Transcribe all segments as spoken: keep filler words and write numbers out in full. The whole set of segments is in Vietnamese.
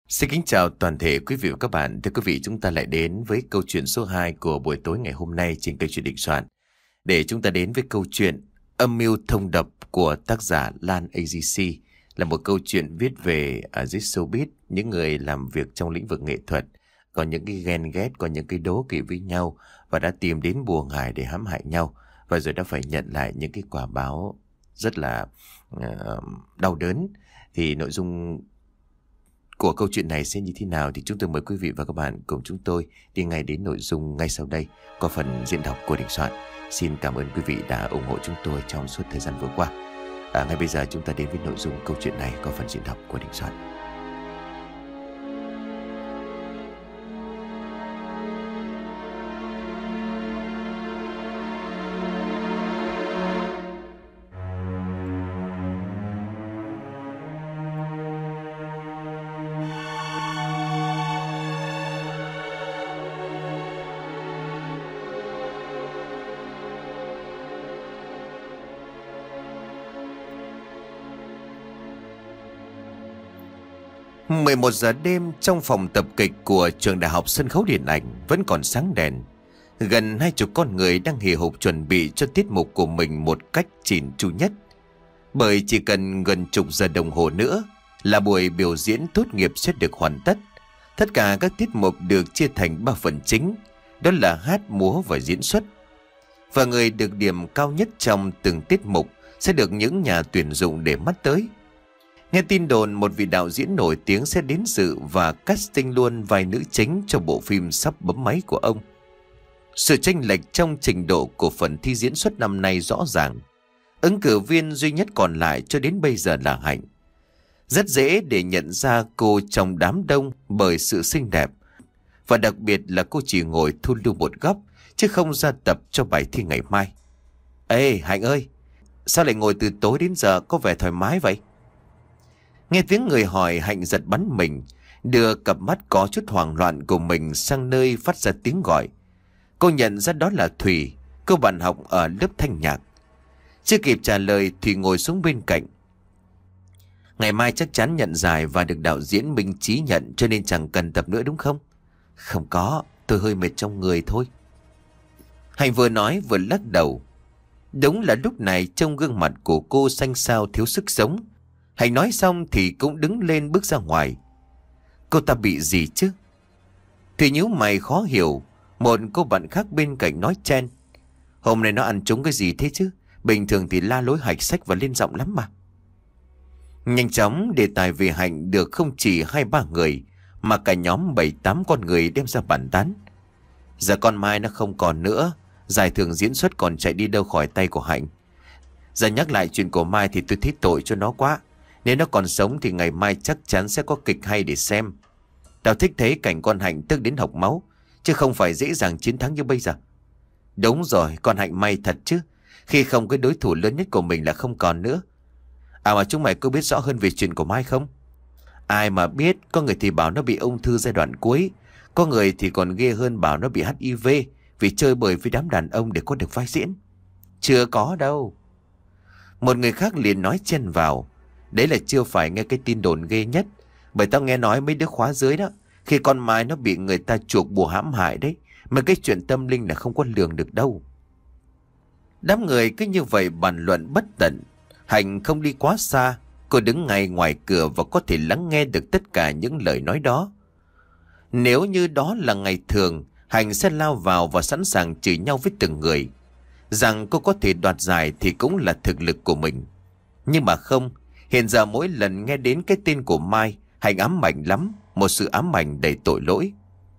Xin kính chào toàn thể quý vị và các bạn. Thưa quý vị, chúng ta lại đến với câu chuyện số hai của buổi tối ngày hôm nay trên kênh Chuyện Định Soạn. Để chúng ta đến với câu chuyện Âm mưu thông độc của tác giả Lan a giê xê, là một câu chuyện viết về ở dưới showbiz, những người làm việc trong lĩnh vực nghệ thuật, có những cái ghen ghét, có những cái đố kỵ với nhau và đã tìm đến bùa ngải để hãm hại nhau, và rồi đã phải nhận lại những cái quả báo rất là uh, đau đớn. Thì nội dung của câu chuyện này sẽ như thế nào thì chúng tôi mời quý vị và các bạn cùng chúng tôi đi ngay đến nội dung ngay sau đây qua phần diễn đọc của Định Soạn. Xin cảm ơn quý vị đã ủng hộ chúng tôi trong suốt thời gian vừa qua. À, ngay bây giờ chúng ta đến với nội dung câu chuyện này qua phần diễn đọc của Định Soạn. mười một giờ đêm, trong phòng tập kịch của trường đại học sân khấu điện ảnh vẫn còn sáng đèn. Gần hai chục con người đang hì hục chuẩn bị cho tiết mục của mình một cách chỉn chu nhất. Bởi chỉ cần gần chục giờ đồng hồ nữa là buổi biểu diễn tốt nghiệp sẽ được hoàn tất. Tất cả các tiết mục được chia thành ba phần chính, đó là hát, múa và diễn xuất. Và người được điểm cao nhất trong từng tiết mục sẽ được những nhà tuyển dụng để mắt tới. Nghe tin đồn một vị đạo diễn nổi tiếng sẽ đến dự và casting luôn vai nữ chính cho bộ phim sắp bấm máy của ông. Sự chênh lệch trong trình độ của phần thi diễn xuất năm nay rõ ràng. Ứng cử viên duy nhất còn lại cho đến bây giờ là Hạnh. Rất dễ để nhận ra cô trong đám đông bởi sự xinh đẹp. Và đặc biệt là cô chỉ ngồi thu lưu một góc, chứ không ra tập cho bài thi ngày mai. Ê Hạnh ơi, sao lại ngồi từ tối đến giờ, có vẻ thoải mái vậy? Nghe tiếng người hỏi, Hạnh giật bắn mình, đưa cặp mắt có chút hoảng loạn của mình sang nơi phát ra tiếng gọi. Cô nhận ra đó là Thùy, cô bạn học ở lớp thanh nhạc. Chưa kịp trả lời, Thùy ngồi xuống bên cạnh. Ngày mai chắc chắn nhận giải và được đạo diễn Minh Chí nhận, cho nên chẳng cần tập nữa đúng không? Không có, tôi hơi mệt trong người thôi. Hạnh vừa nói vừa lắc đầu. Đúng là lúc này trong gương mặt của cô xanh xao thiếu sức sống. Hạnh nói xong thì cũng đứng lên bước ra ngoài. Cô ta bị gì chứ? Thùy nhíu mày khó hiểu. Một cô bạn khác bên cạnh nói chen. Hôm nay nó ăn trúng cái gì thế chứ? Bình thường thì la lối hạch sách và lên giọng lắm mà. Nhanh chóng đề tài về Hạnh được không chỉ hai ba người, mà cả nhóm bảy tám con người đem ra bàn tán. Giờ con Mai nó không còn nữa, giải thưởng diễn xuất còn chạy đi đâu khỏi tay của Hạnh. Giờ nhắc lại chuyện của Mai thì tôi thấy tội cho nó quá. Nếu nó còn sống thì ngày mai chắc chắn sẽ có kịch hay để xem. Tao thích thấy cảnh con Hạnh tức đến hộc máu, chứ không phải dễ dàng chiến thắng như bây giờ. Đúng rồi, con Hạnh may thật chứ, khi không cái đối thủ lớn nhất của mình là không còn nữa. À mà chúng mày có biết rõ hơn về chuyện của Mai không? Ai mà biết, có người thì bảo nó bị ung thư giai đoạn cuối, có người thì còn ghê hơn bảo nó bị hát i vê vì chơi bời với đám đàn ông để có được vai diễn. Chưa có đâu. Một người khác liền nói chen vào. Đấy là chưa phải nghe cái tin đồn ghê nhất. Bởi tao nghe nói mấy đứa khóa dưới đó, khi con Mai nó bị người ta chuộc bùa hãm hại đấy. Mà cái chuyện tâm linh là không có lường được đâu. Đám người cứ như vậy bàn luận bất tận. Hạnh không đi quá xa. Cô đứng ngay ngoài cửa và có thể lắng nghe được tất cả những lời nói đó. Nếu như đó là ngày thường, Hạnh sẽ lao vào và sẵn sàng chửi nhau với từng người. Rằng cô có thể đoạt giải thì cũng là thực lực của mình. Nhưng mà không. Hiện giờ mỗi lần nghe đến cái tên của Mai, Hạnh ám ảnh lắm, một sự ám ảnh đầy tội lỗi.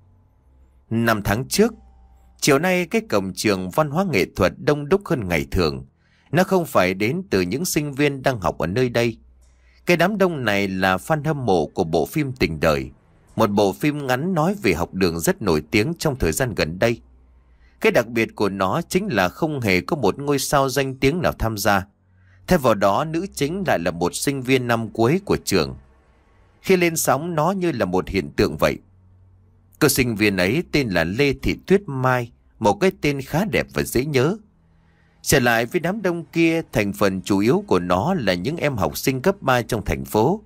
Năm tháng trước, chiều nay cái cổng trường văn hóa nghệ thuật đông đúc hơn ngày thường. Nó không phải đến từ những sinh viên đang học ở nơi đây. Cái đám đông này là fan hâm mộ của bộ phim Tình Đời, một bộ phim ngắn nói về học đường rất nổi tiếng trong thời gian gần đây. Cái đặc biệt của nó chính là không hề có một ngôi sao danh tiếng nào tham gia. Thay vào đó, nữ chính lại là một sinh viên năm cuối của trường. Khi lên sóng, nó như là một hiện tượng vậy. Cô sinh viên ấy tên là Lê Thị Tuyết Mai, một cái tên khá đẹp và dễ nhớ. Trở lại với đám đông kia, thành phần chủ yếu của nó là những em học sinh cấp ba trong thành phố.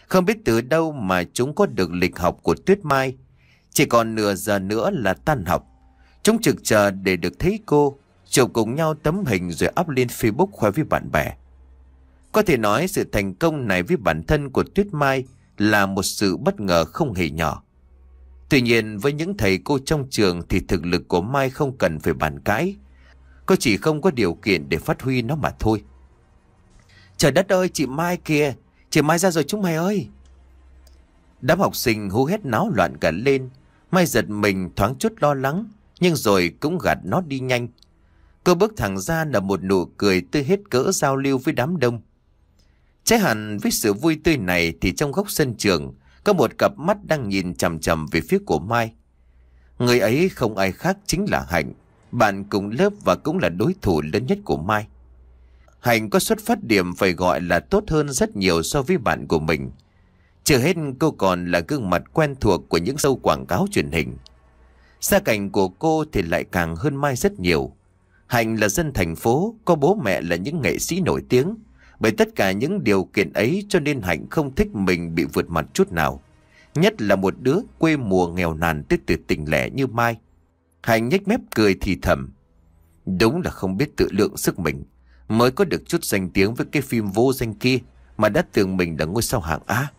Không biết từ đâu mà chúng có được lịch học của Tuyết Mai. Chỉ còn nửa giờ nữa là tan học. Chúng trực chờ để được thấy cô, chụp cùng nhau tấm hình rồi up lên Facebook khoe với bạn bè. Có thể nói sự thành công này với bản thân của Tuyết Mai là một sự bất ngờ không hề nhỏ. Tuy nhiên với những thầy cô trong trường thì thực lực của Mai không cần phải bàn cãi. Cô chỉ không có điều kiện để phát huy nó mà thôi. Trời đất ơi, chị Mai kìa, chị Mai ra rồi chúng mày ơi. Đám học sinh hú hét náo loạn cả lên. Mai giật mình thoáng chút lo lắng, nhưng rồi cũng gạt nó đi nhanh. Cô bước thẳng ra là một nụ cười tươi hết cỡ giao lưu với đám đông. Trái hẳn với sự vui tươi này thì trong góc sân trường có một cặp mắt đang nhìn chằm chằm về phía của Mai. Người ấy không ai khác chính là Hạnh, bạn cùng lớp và cũng là đối thủ lớn nhất của Mai. Hạnh có xuất phát điểm phải gọi là tốt hơn rất nhiều so với bạn của mình. Chưa hết cô còn là gương mặt quen thuộc của những show quảng cáo truyền hình. Gia cảnh của cô thì lại càng hơn Mai rất nhiều. Hạnh là dân thành phố, có bố mẹ là những nghệ sĩ nổi tiếng. Bởi tất cả những điều kiện ấy cho nên Hạnh không thích mình bị vượt mặt chút nào. Nhất là một đứa quê mùa nghèo nàn tới từ tình lẻ như Mai. Hạnh nhếch mép cười thì thầm. Đúng là không biết tự lượng sức mình. Mới có được chút danh tiếng với cái phim vô danh kia mà đã tưởng mình là ngôi sao hạng A.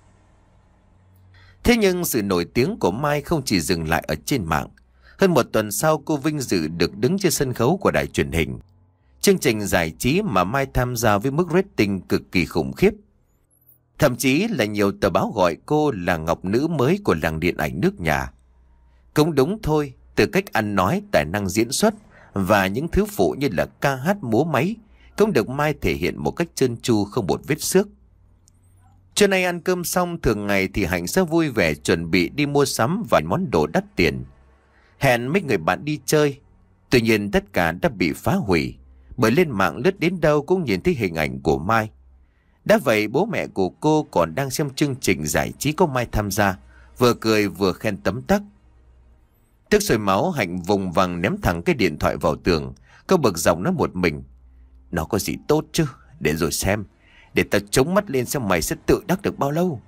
Thế nhưng sự nổi tiếng của Mai không chỉ dừng lại ở trên mạng. Hơn một tuần sau cô vinh dự được đứng trên sân khấu của đài truyền hình. Chương trình giải trí mà Mai tham gia với mức rating cực kỳ khủng khiếp. Thậm chí là nhiều tờ báo gọi cô là ngọc nữ mới của làng điện ảnh nước nhà. Cũng đúng thôi, từ cách ăn nói, tài năng diễn xuất và những thứ phụ như là ca hát múa máy cũng được Mai thể hiện một cách trơn tru không một vết xước. Trưa nay ăn cơm xong, thường ngày thì Hạnh sẽ vui vẻ chuẩn bị đi mua sắm vài món đồ đắt tiền. Hẹn mấy người bạn đi chơi. Tuy nhiên tất cả đã bị phá hủy, bởi lên mạng lướt đến đâu cũng nhìn thấy hình ảnh của Mai. Đã vậy bố mẹ của cô còn đang xem chương trình giải trí có Mai tham gia, vừa cười vừa khen tấm tắc. Tức sôi máu, Hạnh vùng vằng ném thẳng cái điện thoại vào tường. Cô bực dọc nói một mình. Nó có gì tốt chứ, để rồi xem. Để ta chống mắt lên xem mày sẽ tự đắc được bao lâu.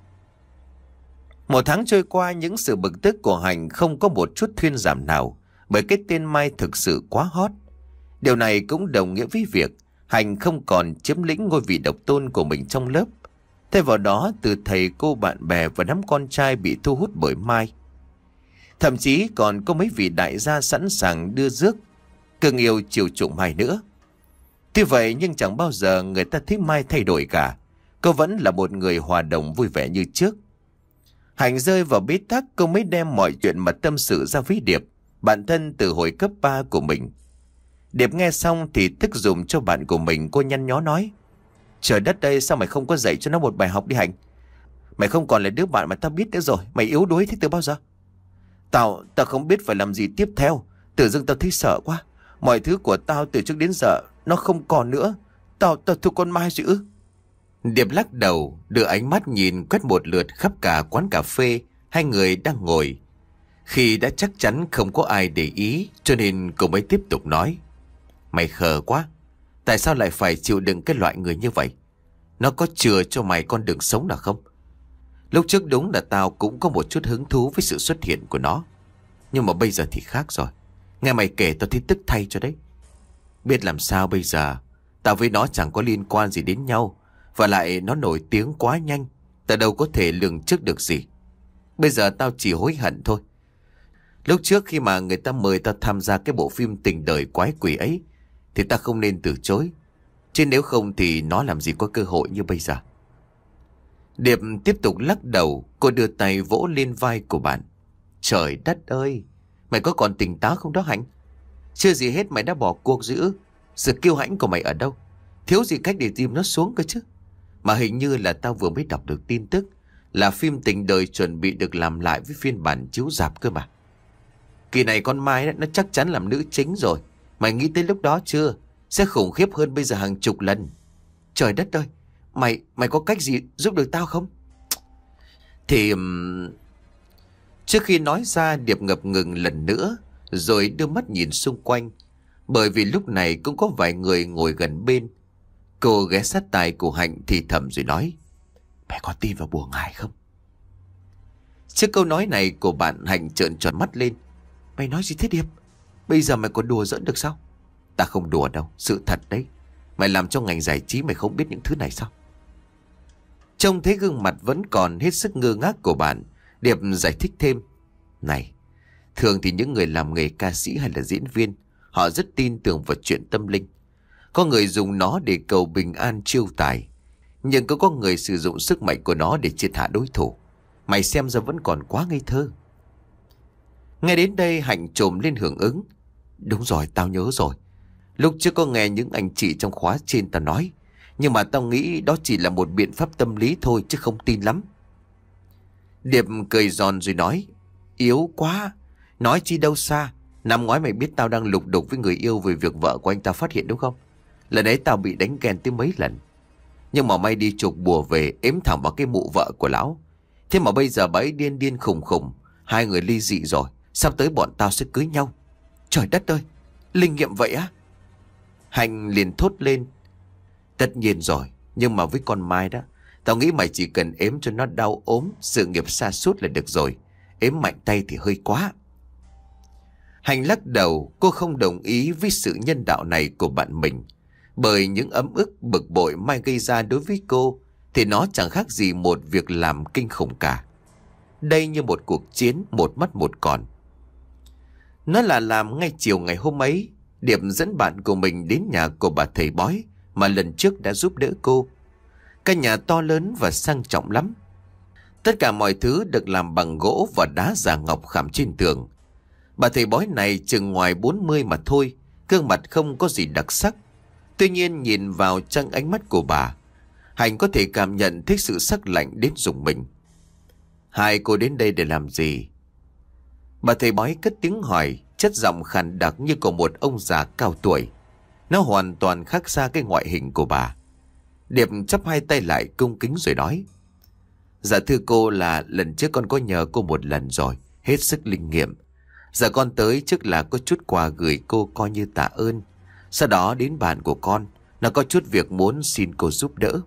Một tháng trôi qua, những sự bực tức của Hạnh không có một chút thuyên giảm nào, bởi cái tên Mai thực sự quá hot. Điều này cũng đồng nghĩa với việc Hạnh không còn chiếm lĩnh ngôi vị độc tôn của mình trong lớp. Thay vào đó, từ thầy cô, bạn bè và đám con trai bị thu hút bởi Mai. Thậm chí còn có mấy vị đại gia sẵn sàng đưa rước, cưng yêu chiều chuộng Mai nữa. Tuy vậy nhưng chẳng bao giờ người ta thấy Mai thay đổi cả. Cô vẫn là một người hòa đồng vui vẻ như trước. Hạnh rơi vào bế tắc, cô mới đem mọi chuyện mà tâm sự ra với Điệp, bạn thân từ hồi cấp ba của mình. Điệp nghe xong thì tức giùm cho bạn của mình. Cô nhăn nhó nói. Trời đất ơi, sao mày không có dạy cho nó một bài học đi Hạnh? Mày không còn là đứa bạn mà tao biết nữa rồi. Mày yếu đuối thế từ bao giờ? Tao, tao không biết phải làm gì tiếp theo. Tự dưng tao thấy sợ quá. Mọi thứ của tao từ trước đến giờ nó không còn nữa. Tao, tao thương con Mai rồi ư? Điệp lắc đầu, đưa ánh mắt nhìn quét một lượt khắp cả quán cà phê hai người đang ngồi. Khi đã chắc chắn không có ai để ý, cho nên cô mới tiếp tục nói. Mày khờ quá. Tại sao lại phải chịu đựng cái loại người như vậy? Nó có chừa cho mày con đường sống nào không? Lúc trước đúng là tao cũng có một chút hứng thú với sự xuất hiện của nó. Nhưng mà bây giờ thì khác rồi. Nghe mày kể tao thấy tức thay cho đấy. Biết làm sao bây giờ. Tao với nó chẳng có liên quan gì đến nhau. Và lại nó nổi tiếng quá nhanh. Tao đâu có thể lường trước được gì. Bây giờ tao chỉ hối hận thôi. Lúc trước khi mà người ta mời tao tham gia cái bộ phim tình đời quái quỷ ấy thì ta không nên từ chối. Chứ nếu không thì nó làm gì có cơ hội như bây giờ. Điệp tiếp tục lắc đầu. Cô đưa tay vỗ lên vai của bạn. Trời đất ơi, mày có còn tỉnh táo không đó Hạnh? Chưa gì hết mày đã bỏ cuộc giữ. Sự kiêu hãnh của mày ở đâu? Thiếu gì cách để dìm nó xuống cơ chứ. Mà hình như là tao vừa mới đọc được tin tức là phim tình đời chuẩn bị được làm lại với phiên bản chiếu rạp cơ mà. Kỳ này con Mai nó chắc chắn làm nữ chính rồi. Mày nghĩ tới lúc đó chưa? Sẽ khủng khiếp hơn bây giờ hàng chục lần. Trời đất ơi, Mày mày có cách gì giúp được tao không? Thì um... Trước khi nói ra, Điệp ngập ngừng lần nữa, rồi đưa mắt nhìn xung quanh. Bởi vì lúc này cũng có vài người ngồi gần bên. Cô ghé sát tai của Hạnh thì thầm rồi nói. Mày có tin vào bùa ngải không? Trước câu nói này của bạn, Hạnh trợn tròn mắt lên. Mày nói gì thế Điệp? Bây giờ mày còn đùa giỡn được sao? Ta không đùa đâu, sự thật đấy. Mày làm trong ngành giải trí mày không biết những thứ này sao? Trông thấy gương mặt vẫn còn hết sức ngơ ngác của bạn, Điệp giải thích thêm. Này, thường thì những người làm nghề ca sĩ hay là diễn viên, họ rất tin tưởng vào chuyện tâm linh. Có người dùng nó để cầu bình an chiêu tài, nhưng cũng có người sử dụng sức mạnh của nó để triệt hạ đối thủ. Mày xem ra vẫn còn quá ngây thơ. Nghe đến đây Hạnh trồm lên hưởng ứng. Đúng rồi, tao nhớ rồi. Lúc trước có nghe những anh chị trong khóa trên tao nói, nhưng mà tao nghĩ đó chỉ là một biện pháp tâm lý thôi chứ không tin lắm. Điệp cười giòn rồi nói. Yếu quá. Nói chi đâu xa. Năm ngoái mày biết tao đang lục đục với người yêu về việc vợ của anh ta phát hiện đúng không? Lần đấy tao bị đánh ghen tới mấy lần. Nhưng mà may đi chụp bùa về ếm thẳng vào cái mụ vợ của lão. Thế mà bây giờ bà ấy điên điên khùng khùng. Hai người ly dị rồi. Sắp tới bọn tao sẽ cưới nhau. Trời đất ơi, linh nghiệm vậy á? Hạnh liền thốt lên. Tất nhiên rồi. Nhưng mà với con Mai đó, tao nghĩ mày chỉ cần ếm cho nó đau ốm, sự nghiệp sa sút là được rồi. Ếm mạnh tay thì hơi quá. Hạnh lắc đầu. Cô không đồng ý với sự nhân đạo này của bạn mình. Bởi những ấm ức bực bội Mai gây ra đối với cô thì nó chẳng khác gì một việc làm kinh khủng cả. Đây như một cuộc chiến một mất một còn. Nó là làm ngay chiều ngày hôm ấy, Điệp dẫn bạn của mình đến nhà của bà thầy bói mà lần trước đã giúp đỡ cô. Căn nhà to lớn và sang trọng lắm. Tất cả mọi thứ được làm bằng gỗ và đá già ngọc khảm trên tường. Bà thầy bói này chừng ngoài bốn mươi mà thôi, gương mặt không có gì đặc sắc. Tuy nhiên nhìn vào trong ánh mắt của bà, Hạnh có thể cảm nhận thấy sự sắc lạnh đến rùng mình. Hai cô đến đây để làm gì? Bà thầy bói cất tiếng hỏi, chất giọng khàn đặc như của một ông già cao tuổi. Nó hoàn toàn khác xa cái ngoại hình của bà. Điệp chắp hai tay lại cung kính rồi nói. Dạ thưa cô, là lần trước con có nhờ cô một lần rồi, hết sức linh nghiệm. Giờ con tới trước là có chút quà gửi cô coi như tạ ơn. Sau đó đến bàn của con, nó có chút việc muốn xin cô giúp đỡ.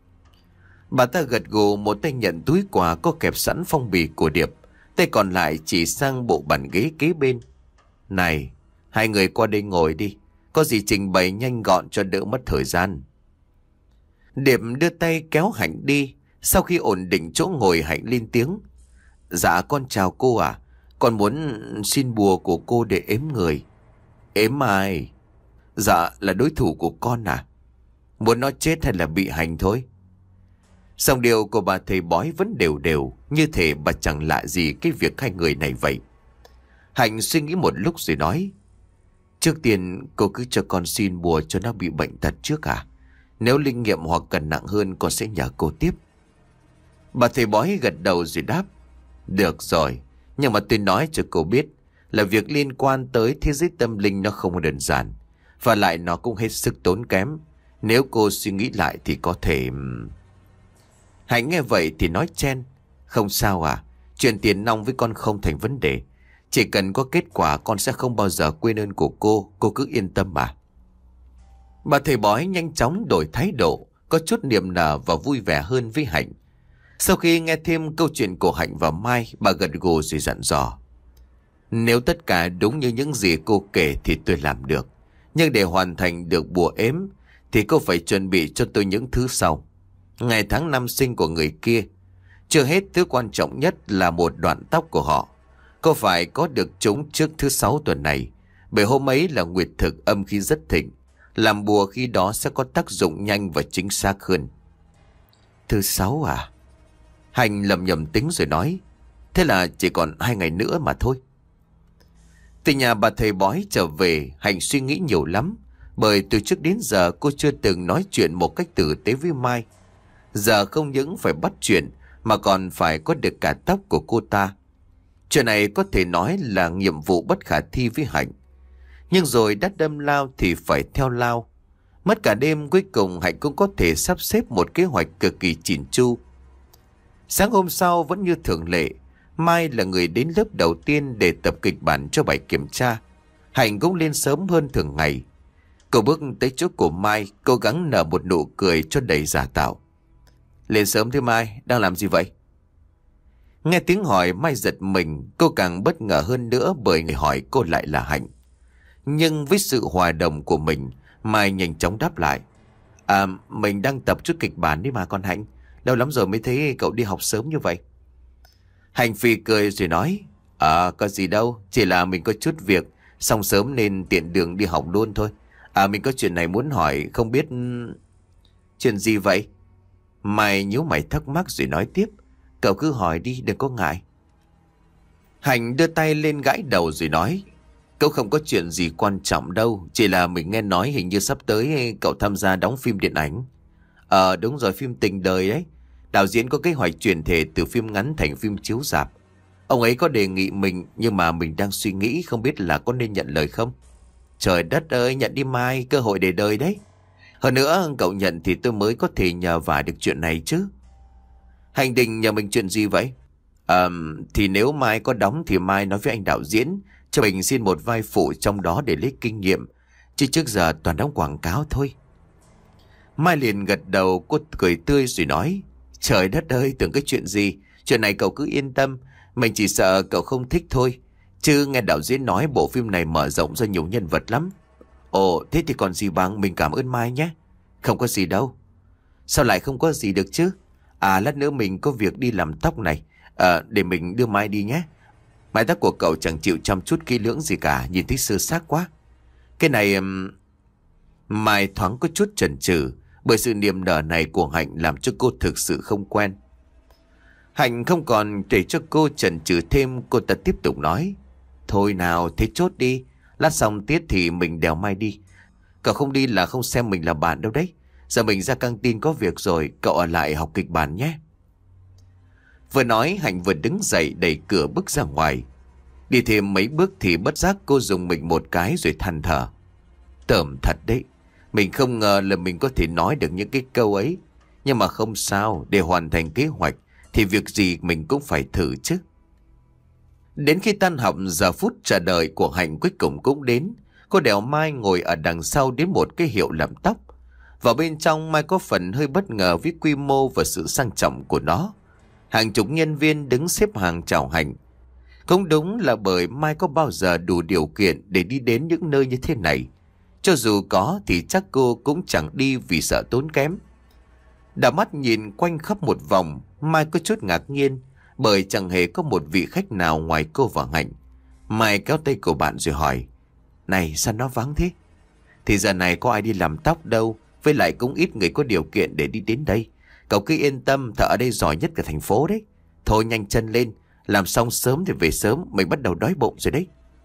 Bà ta gật gù, một tay nhận túi quà có kẹp sẵn phong bì của Điệp, tay còn lại chỉ sang bộ bàn ghế kế bên. Này, hai người qua đây ngồi đi, có gì trình bày nhanh gọn cho đỡ mất thời gian. Điệp đưa tay kéo Hạnh đi. Sau khi ổn định chỗ ngồi, Hạnh lên tiếng. Dạ con chào cô à, con muốn xin bùa của cô để ếm người. Ếm ai? Dạ là đối thủ của con à? Muốn nó chết hay là bị hành thôi? Dòng điệu của bà thầy bói vẫn đều đều, như thể bà chẳng lạ gì cái việc hai người này vậy. Hạnh suy nghĩ một lúc rồi nói. Trước tiên cô cứ cho con xin bùa cho nó bị bệnh tật trước à? Nếu linh nghiệm hoặc cần nặng hơn con sẽ nhờ cô tiếp. Bà thầy bói gật đầu rồi đáp. Được rồi, nhưng mà tôi nói cho cô biết là việc liên quan tới thế giới tâm linh nó không đơn giản. Và lại nó cũng hết sức tốn kém. Nếu cô suy nghĩ lại thì có thể... Hạnh nghe vậy thì nói chen. Không sao à, chuyện tiền nong với con không thành vấn đề. Chỉ cần có kết quả con sẽ không bao giờ quên ơn của cô. Cô cứ yên tâm mà. Bà thầy bói nhanh chóng đổi thái độ, có chút niềm nở và vui vẻ hơn với Hạnh. Sau khi nghe thêm câu chuyện của Hạnh và Mai, bà gật gù rồi dặn dò. Nếu tất cả đúng như những gì cô kể thì tôi làm được. Nhưng để hoàn thành được bùa ếm thì cô phải chuẩn bị cho tôi những thứ sau. Ngày tháng năm sinh của người kia. Chưa hết, thứ quan trọng nhất là một đoạn tóc của họ. Cô phải có được chúng trước thứ sáu tuần này. Bởi hôm ấy là nguyệt thực, âm khí rất thịnh. Làm bùa khi đó sẽ có tác dụng nhanh và chính xác hơn. Thứ sáu à? Hành lầm nhầm tính rồi nói. Thế là chỉ còn hai ngày nữa mà thôi. Từ nhà bà thầy bói trở về, Hành suy nghĩ nhiều lắm. Bởi từ trước đến giờ cô chưa từng nói chuyện một cách tử tế với Mai. Giờ không những phải bắt chuyện mà còn phải có được cả tóc của cô ta. Chuyện này có thể nói là nhiệm vụ bất khả thi với Hạnh. Nhưng rồi đã đâm lao thì phải theo lao. Mất cả đêm, cuối cùng Hạnh cũng có thể sắp xếp một kế hoạch cực kỳ chỉn chu. Sáng hôm sau vẫn như thường lệ, Mai là người đến lớp đầu tiên để tập kịch bản cho bài kiểm tra. Hạnh cũng lên sớm hơn thường ngày. Cô bước tới chỗ của Mai, cố gắng nở một nụ cười cho đầy giả tạo. Lên sớm thế Mai, đang làm gì vậy? Nghe tiếng hỏi Mai giật mình, cô càng bất ngờ hơn nữa bởi người hỏi cô lại là Hạnh. Nhưng với sự hòa đồng của mình, Mai nhanh chóng đáp lại. À, mình đang tập chút kịch bản đấy mà con Hạnh. Lâu lắm rồi mới thấy cậu đi học sớm như vậy. Hạnh phì cười rồi nói. À, có gì đâu, chỉ là mình có chút việc, xong sớm nên tiện đường đi học luôn thôi. À, mình có chuyện này muốn hỏi, không biết... Chuyện gì vậy? Mai nhíu mày thắc mắc rồi nói tiếp. Cậu cứ hỏi đi, đừng có ngại. Hạnh đưa tay lên gãi đầu rồi nói. Cậu không có chuyện gì quan trọng đâu, chỉ là mình nghe nói hình như sắp tới cậu tham gia đóng phim điện ảnh. Ờ đúng rồi, phim tình đời đấy. Đạo diễn có kế hoạch chuyển thể từ phim ngắn thành phim chiếu rạp. Ông ấy có đề nghị mình, nhưng mà mình đang suy nghĩ không biết là có nên nhận lời không. Trời đất ơi, nhận đi Mai, cơ hội để đời đấy. Hơn nữa cậu nhận thì tôi mới có thể nhờ vả được chuyện này chứ. Hành định nhờ mình chuyện gì vậy? À, thì nếu Mai có đóng thì Mai nói với anh đạo diễn cho mình xin một vai phụ trong đó để lấy kinh nghiệm. Chứ trước giờ toàn đóng quảng cáo thôi. Mai liền gật đầu, cô cười tươi rồi nói. Trời đất ơi, tưởng cái chuyện gì. Chuyện này cậu cứ yên tâm. Mình chỉ sợ cậu không thích thôi. Chứ nghe đạo diễn nói bộ phim này mở rộng ra nhiều nhân vật lắm. Ồ, thế thì còn gì bằng, mình cảm ơn Mai nhé. Không có gì đâu. Sao lại không có gì được chứ? À, lát nữa mình có việc đi làm tóc này. À, để mình đưa Mai đi nhé. Mái tóc của cậu chẳng chịu chăm chút kỹ lưỡng gì cả, nhìn thấy sơ xác quá. Cái này... Um... Mai thoáng có chút chần chừ, bởi sự niềm nở này của Hạnh làm cho cô thực sự không quen. Hạnh không còn để cho cô chần chừ thêm, cô ta tiếp tục nói. Thôi nào, thế chốt đi. Lát xong tiết thì mình đèo Mai đi. Cậu không đi là không xem mình là bạn đâu đấy. Giờ mình ra căng tin có việc rồi, cậu ở lại học kịch bản nhé. Vừa nói Hạnh vừa đứng dậy đẩy cửa bước ra ngoài. Đi thêm mấy bước thì bất giác cô dùng mình một cái rồi than thở. Tởm thật đấy. Mình không ngờ là mình có thể nói được những cái câu ấy. Nhưng mà không sao, để hoàn thành kế hoạch thì việc gì mình cũng phải thử chứ. Đến khi tan học, giờ phút chờ đợi của Hạnh cuối cùng cũng đến. Cô đèo Mai ngồi ở đằng sau đến một cái hiệu làm tóc. Vào bên trong Mai có phần hơi bất ngờ với quy mô và sự sang trọng của nó. Hàng chục nhân viên đứng xếp hàng chào Hạnh. Không đúng là bởi Mai có bao giờ đủ điều kiện để đi đến những nơi như thế này. Cho dù có thì chắc cô cũng chẳng đi vì sợ tốn kém. Đảo mắt nhìn quanh khắp một vòng, Mai có chút ngạc nhiên bởi chẳng hề có một vị khách nào ngoài cô và Hạnh. Mai kéo tay của bạn rồi hỏi. Này, sao nó vắng thế? Thì giờ này có ai đi làm tóc đâu, với lại cũng ít người có điều kiện để đi đến đây. Cậu cứ yên tâm, thợ ở đây giỏi nhất cả thành phố đấy. Thôi nhanh chân lên, làm xong sớm thì về sớm, mình bắt đầu đói bụng rồi đấy.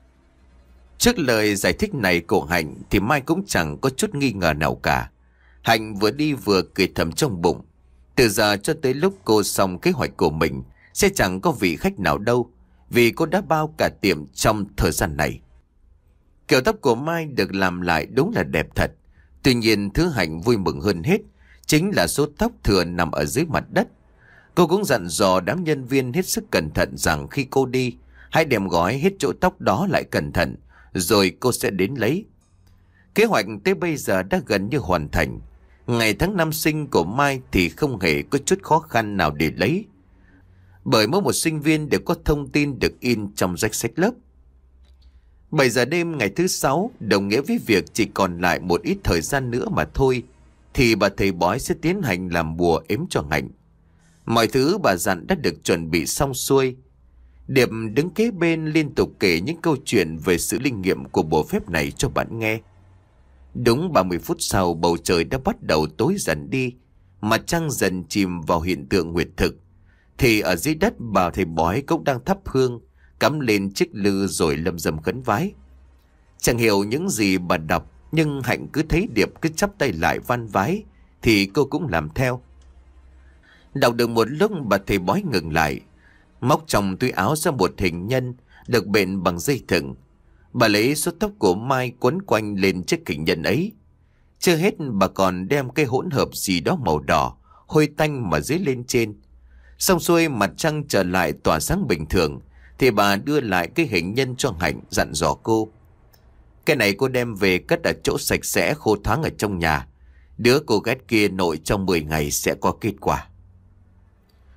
Trước lời giải thích này của Hạnh thì Mai cũng chẳng có chút nghi ngờ nào cả. Hạnh vừa đi vừa cười thầm trong bụng. Từ giờ cho tới lúc cô xong kế hoạch của mình sẽ chẳng có vị khách nào đâu, vì cô đã bao cả tiệm trong thời gian này. Kiểu tóc của Mai được làm lại đúng là đẹp thật. Tuy nhiên thứ Hạnh vui mừng hơn hết chính là số tóc thừa nằm ở dưới mặt đất. Cô cũng dặn dò đám nhân viên hết sức cẩn thận rằng khi cô đi, hãy đem gói hết chỗ tóc đó lại cẩn thận, rồi cô sẽ đến lấy. Kế hoạch tới bây giờ đã gần như hoàn thành. Ngày tháng năm sinh của Mai thì không hề có chút khó khăn nào để lấy, bởi mỗi một sinh viên đều có thông tin được in trong danh sách lớp. bảy giờ đêm ngày thứ sáu đồng nghĩa với việc chỉ còn lại một ít thời gian nữa mà thôi, thì bà thầy bói sẽ tiến hành làm bùa ếm cho Hạnh. Mọi thứ bà dặn đã được chuẩn bị xong xuôi. Điệp đứng kế bên liên tục kể những câu chuyện về sự linh nghiệm của bùa phép này cho bạn nghe. Đúng ba mươi phút sau, bầu trời đã bắt đầu tối dần đi, mặt trăng dần chìm vào hiện tượng nguyệt thực. Thì ở dưới đất bà thầy bói cũng đang thắp hương, cắm lên chiếc lư rồi lâm dâm khấn vái. Chẳng hiểu những gì bà đọc, nhưng Hạnh cứ thấy Điệp cứ chắp tay lại van vái thì cô cũng làm theo. Đọc được một lúc bà thầy bói ngừng lại, móc trong túi áo ra một hình nhân được bện bằng dây thừng. Bà lấy số tóc của Mai quấn quanh lên chiếc hình nhân ấy. Chưa hết, bà còn đem cái hỗn hợp gì đó màu đỏ hôi tanh mà dưới lên trên. Xong xuôi mặt trăng trở lại tỏa sáng bình thường thì bà đưa lại cái hình nhân cho Hạnh, dặn dò cô. Cái này cô đem về cất ở chỗ sạch sẽ khô thoáng ở trong nhà. Đứa cô ghét kia nội trong mười ngày sẽ có kết quả.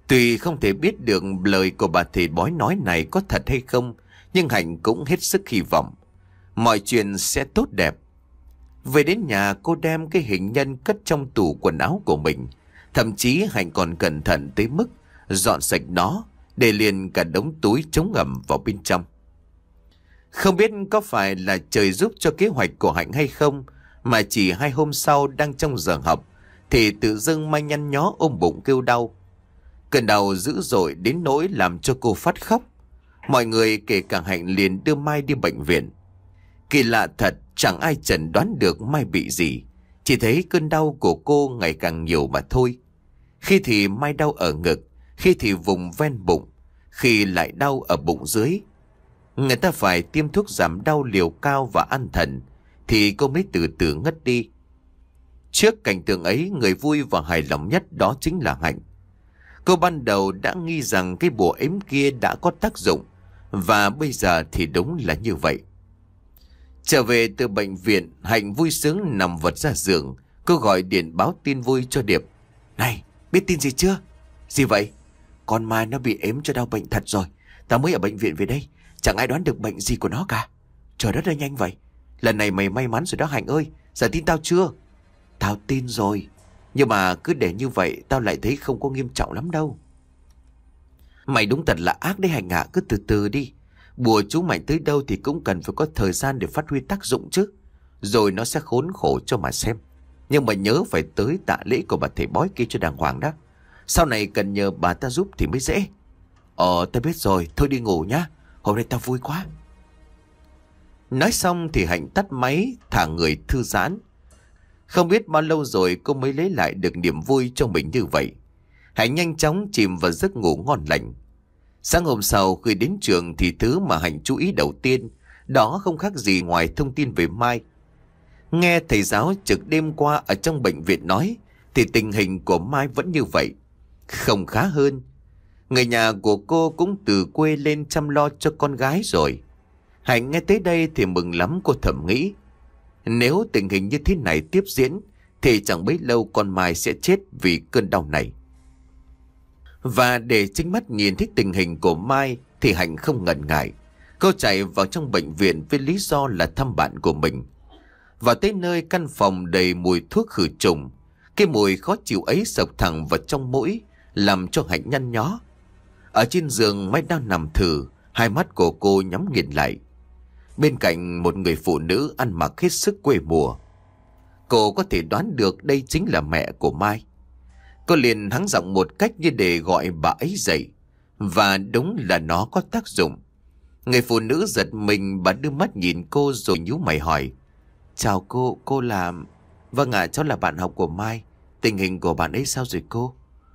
Tuy không thể biết được lời của bà thầy bói nói này có thật hay không, nhưng Hạnh cũng hết sức hy vọng mọi chuyện sẽ tốt đẹp. Về đến nhà, cô đem cái hình nhân cất trong tủ quần áo của mình. Thậm chí Hạnh còn cẩn thận tới mức dọn sạch nó, để liền cả đống túi chống ẩm vào bên trong. Không biết có phải là trời giúp cho kế hoạch của Hạnh hay không, mà chỉ hai hôm sau đang trong giờ học thì tự dưng Mai nhăn nhó ôm bụng kêu đau. Cơn đau dữ dội đến nỗi làm cho cô phát khóc. Mọi người kể cả Hạnh liền đưa Mai đi bệnh viện. Kỳ lạ thật, chẳng ai chẩn đoán được Mai bị gì, chỉ thấy cơn đau của cô ngày càng nhiều mà thôi. Khi thì Mai đau ở ngực, khi thì vùng ven bụng, khi lại đau ở bụng dưới. Người ta phải tiêm thuốc giảm đau liều cao và an thần thì cô mới từ từ ngất đi. Trước cảnh tượng ấy, người vui và hài lòng nhất đó chính là Hạnh. Cô ban đầu đã nghi rằng cái bùa ếm kia đã có tác dụng, và bây giờ thì đúng là như vậy. Trở về từ bệnh viện, Hạnh vui sướng nằm vật ra giường. Cô gọi điện báo tin vui cho Điệp. Này, biết tin gì chưa? Gì vậy? Con Mai nó bị ếm cho đau bệnh thật rồi. Tao mới ở bệnh viện về đây, chẳng ai đoán được bệnh gì của nó cả. Trời đất ơi, nhanh vậy. Lần này mày may mắn rồi đó Hạnh ơi. Giờ tin tao chưa? Tao tin rồi, nhưng mà cứ để như vậy tao lại thấy không có nghiêm trọng lắm đâu. Mày đúng thật là ác đấy Hạnh ạ. Cứ từ từ đi. Bùa chú mạnh tới đâu thì cũng cần phải có thời gian để phát huy tác dụng chứ. Rồi nó sẽ khốn khổ cho mà xem. Nhưng mà nhớ phải tới tạ lễ của bà thầy bói kia cho đàng hoàng đó. Sau này cần nhờ bà ta giúp thì mới dễ. Ờ, tao biết rồi, thôi đi ngủ nhá. Hôm nay tao vui quá. Nói xong thì Hạnh tắt máy, thả người thư giãn. Không biết bao lâu rồi cô mới lấy lại được niềm vui trong mình như vậy. Hạnh nhanh chóng chìm vào giấc ngủ ngon lành. Sáng hôm sau khi đến trường thì thứ mà Hạnh chú ý đầu tiên đó không khác gì ngoài thông tin về Mai. Nghe thầy giáo trực đêm qua ở trong bệnh viện nói thì tình hình của Mai vẫn như vậy, không khá hơn. Người nhà của cô cũng từ quê lên chăm lo cho con gái rồi. Hạnh nghe tới đây thì mừng lắm, cô thầm nghĩ. Nếu tình hình như thế này tiếp diễn thì chẳng bấy lâu con Mai sẽ chết vì cơn đau này. Và để chính mắt nhìn thấy tình hình của Mai thì Hạnh không ngần ngại. Cô chạy vào trong bệnh viện với lý do là thăm bạn của mình. Vào tới nơi, căn phòng đầy mùi thuốc khử trùng. Cái mùi khó chịu ấy sộc thẳng vào trong mũi, làm cho Hạnh nhăn nhó. Ở trên giường Mai đang nằm thử, hai mắt của cô nhắm nghiền lại. Bên cạnh một người phụ nữ ăn mặc hết sức quê mùa. Cô có thể đoán được đây chính là mẹ của Mai. Cô liền hắng giọng một cách như để gọi bà ấy dậy. Và đúng là nó có tác dụng. Người phụ nữ giật mình, bà đưa mắt nhìn cô rồi nhíu mày hỏi. Chào cô, cô là... Vâng ạ, cháu là bạn học của Mai. Tình hình của bạn ấy sao rồi cô?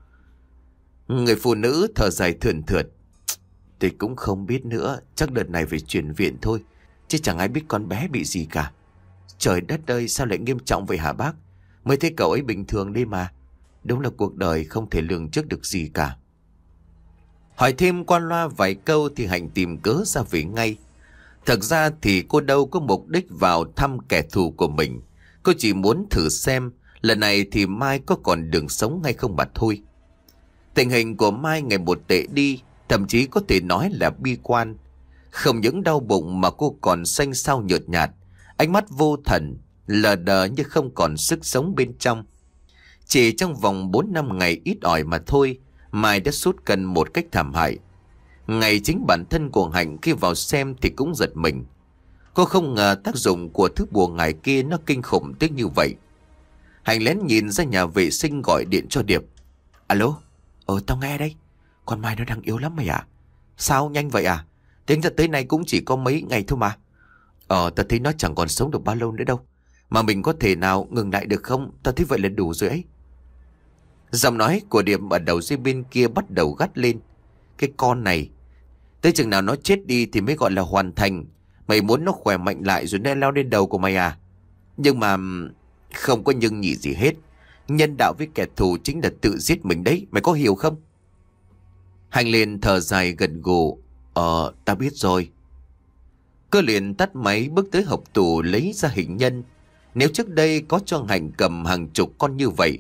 Người phụ nữ thở dài thườn thượt. Tôi cũng không biết nữa, chắc đợt này phải chuyển viện thôi. Chứ chẳng ai biết con bé bị gì cả. Trời đất ơi, sao lại nghiêm trọng vậy hả bác? Mới thấy cậu ấy bình thường đi mà. Đúng là cuộc đời không thể lường trước được gì cả. Hỏi thêm qua loa vài câu thì Hạnh tìm cớ ra về ngay. Thật ra thì cô đâu có mục đích vào thăm kẻ thù của mình. Cô chỉ muốn thử xem lần này thì Mai có còn đường sống hay không mà thôi. Tình hình của Mai ngày một tệ đi, thậm chí có thể nói là bi quan. Không những đau bụng mà cô còn xanh xao nhợt nhạt, ánh mắt vô thần, lờ đờ như không còn sức sống bên trong. Chỉ trong vòng bốn năm ngày ít ỏi mà thôi, Mai đã sút cân một cách thảm hại. Ngay chính bản thân của Hạnh khi vào xem thì cũng giật mình. Cô không ngờ tác dụng của thứ bùa ngải kia nó kinh khủng tới như vậy. Hạnh lén nhìn ra nhà vệ sinh gọi điện cho Điệp. Alo, ờ tao nghe đây. Con Mai nó đang yếu lắm mày à? Sao nhanh vậy à? Tính ra tới nay cũng chỉ có mấy ngày thôi mà. Ờ, tao thấy nó chẳng còn sống được bao lâu nữa đâu. Mà mình có thể nào ngừng lại được không? Tao thấy vậy là đủ rồi ấy. Giọng nói của Điệp ở đầu dây bên kia bắt đầu gắt lên. Cái con này, tới chừng nào nó chết đi thì mới gọi là hoàn thành. Mày muốn nó khỏe mạnh lại rồi nên leo lên đầu của mày à? Nhưng mà không có nhưng nhị gì hết. Nhân đạo với kẻ thù chính là tự giết mình đấy. Mày có hiểu không? Hành liền thở dài gần gù. Ờ, ta biết rồi. Cô liền tắt máy bước tới hộp tủ lấy ra hình nhân. Nếu trước đây có cho Hạnh cầm hàng chục con như vậy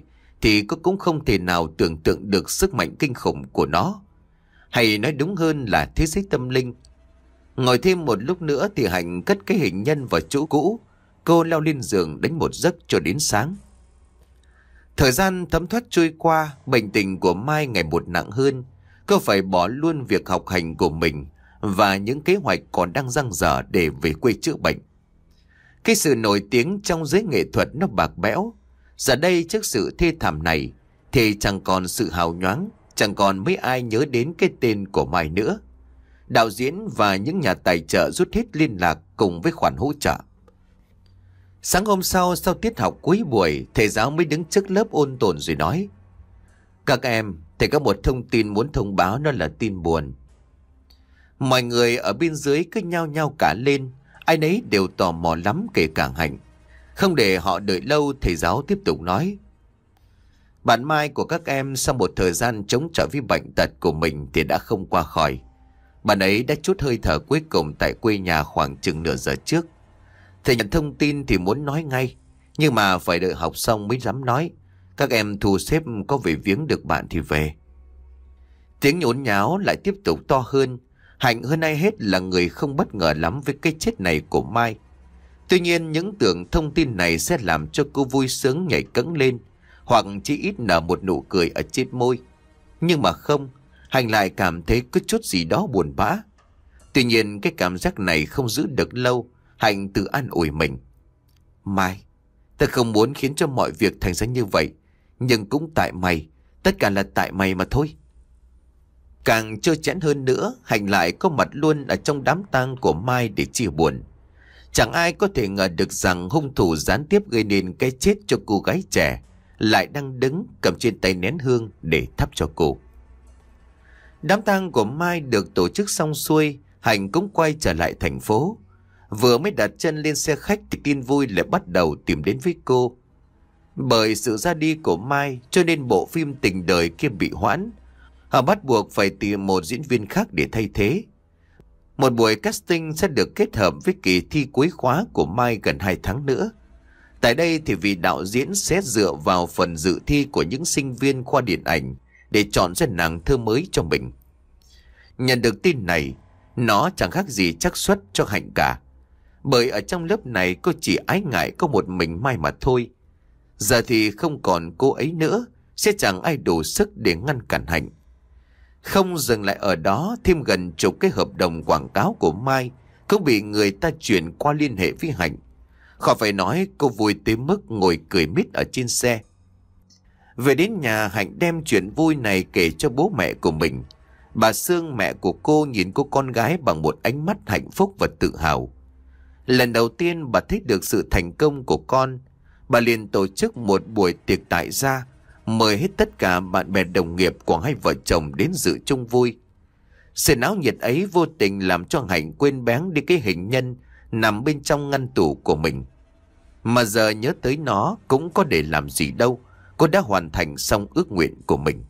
thì cô cũng không thể nào tưởng tượng được sức mạnh kinh khủng của nó. Hay nói đúng hơn là thế giới tâm linh. Ngồi thêm một lúc nữa thì Hạnh cất cái hình nhân vào chỗ cũ. Cô leo lên giường đánh một giấc cho đến sáng. Thời gian thấm thoát trôi qua, bệnh tình của Mai ngày một nặng hơn. Cô phải bỏ luôn việc học hành của mình và những kế hoạch còn đang dang dở để về quê chữa bệnh. Cái sự nổi tiếng trong giới nghệ thuật nó bạc bẽo. Giờ đây trước sự thê thảm này thì chẳng còn sự hào nhoáng, chẳng còn mấy ai nhớ đến cái tên của Mai nữa. Đạo diễn và những nhà tài trợ rút hết liên lạc cùng với khoản hỗ trợ. Sáng hôm sau, sau tiết học cuối buổi, thầy giáo mới đứng trước lớp ôn tồn rồi nói: Các em, thầy có một thông tin muốn thông báo, nó là tin buồn. Mọi người ở bên dưới cứ nhao nhao cả lên, ai nấy đều tò mò lắm, kể cả Hạnh. Không để họ đợi lâu, thầy giáo tiếp tục nói: Bạn Mai của các em sau một thời gian chống chọi với bệnh tật của mình thì đã không qua khỏi. Bạn ấy đã trút hơi thở cuối cùng tại quê nhà khoảng chừng nửa giờ trước. Thầy nhận thông tin thì muốn nói ngay, nhưng mà phải đợi học xong mới dám nói. Các em thu xếp có về viếng được bạn thì về. Tiếng nhốn nháo lại tiếp tục to hơn. Hạnh hơn ai hết là người không bất ngờ lắm với cái chết này của Mai. Tuy nhiên những tưởng thông tin này sẽ làm cho cô vui sướng nhảy cẫng lên, hoặc chỉ ít nở một nụ cười ở trên môi. Nhưng mà không, Hạnh lại cảm thấy có chút gì đó buồn bã. Tuy nhiên cái cảm giác này không giữ được lâu. Hạnh tự an ủi mình: Mai, ta không muốn khiến cho mọi việc thành ra như vậy, nhưng cũng tại mày, tất cả là tại mày mà thôi. Càng trơ chẽn hơn nữa, Hạnh lại có mặt luôn ở trong đám tang của Mai để chia buồn. Chẳng ai có thể ngờ được rằng hung thủ gián tiếp gây nên cái chết cho cô gái trẻ lại đang đứng cầm trên tay nén hương để thắp cho cô. Đám tang của Mai được tổ chức xong xuôi, Hạnh cũng quay trở lại thành phố. Vừa mới đặt chân lên xe khách thì tin vui lại bắt đầu tìm đến với cô. Bởi sự ra đi của Mai cho nên bộ phim Tình Đời kia bị hoãn. Họ bắt buộc phải tìm một diễn viên khác để thay thế. Một buổi casting sẽ được kết hợp với kỳ thi cuối khóa của Mai gần hai tháng nữa. Tại đây thì vị đạo diễn sẽ dựa vào phần dự thi của những sinh viên khoa điện ảnh để chọn ra nàng thơ mới cho mình. Nhận được tin này, nó chẳng khác gì trắc suất cho Hạnh cả. Bởi ở trong lớp này cô chỉ ái ngại có một mình Mai mà thôi. Giờ thì không còn cô ấy nữa, sẽ chẳng ai đủ sức để ngăn cản Hạnh. Không dừng lại ở đó, thêm gần chục cái hợp đồng quảng cáo của Mai cũng bị người ta chuyển qua liên hệ với Hạnh. Khỏi phải nói, cô vui tới mức ngồi cười mít ở trên xe. Về đến nhà, Hạnh đem chuyện vui này kể cho bố mẹ của mình. Bà Sương, mẹ của cô, nhìn cô con gái bằng một ánh mắt hạnh phúc và tự hào. Lần đầu tiên bà thấy được sự thành công của con, bà liền tổ chức một buổi tiệc tại gia, mời hết tất cả bạn bè đồng nghiệp của hai vợ chồng đến dự chung vui. Sự náo nhiệt ấy vô tình làm cho Hạnh quên bén đi cái hình nhân nằm bên trong ngăn tủ của mình. Mà giờ nhớ tới nó cũng có để làm gì đâu, cô đã hoàn thành xong ước nguyện của mình.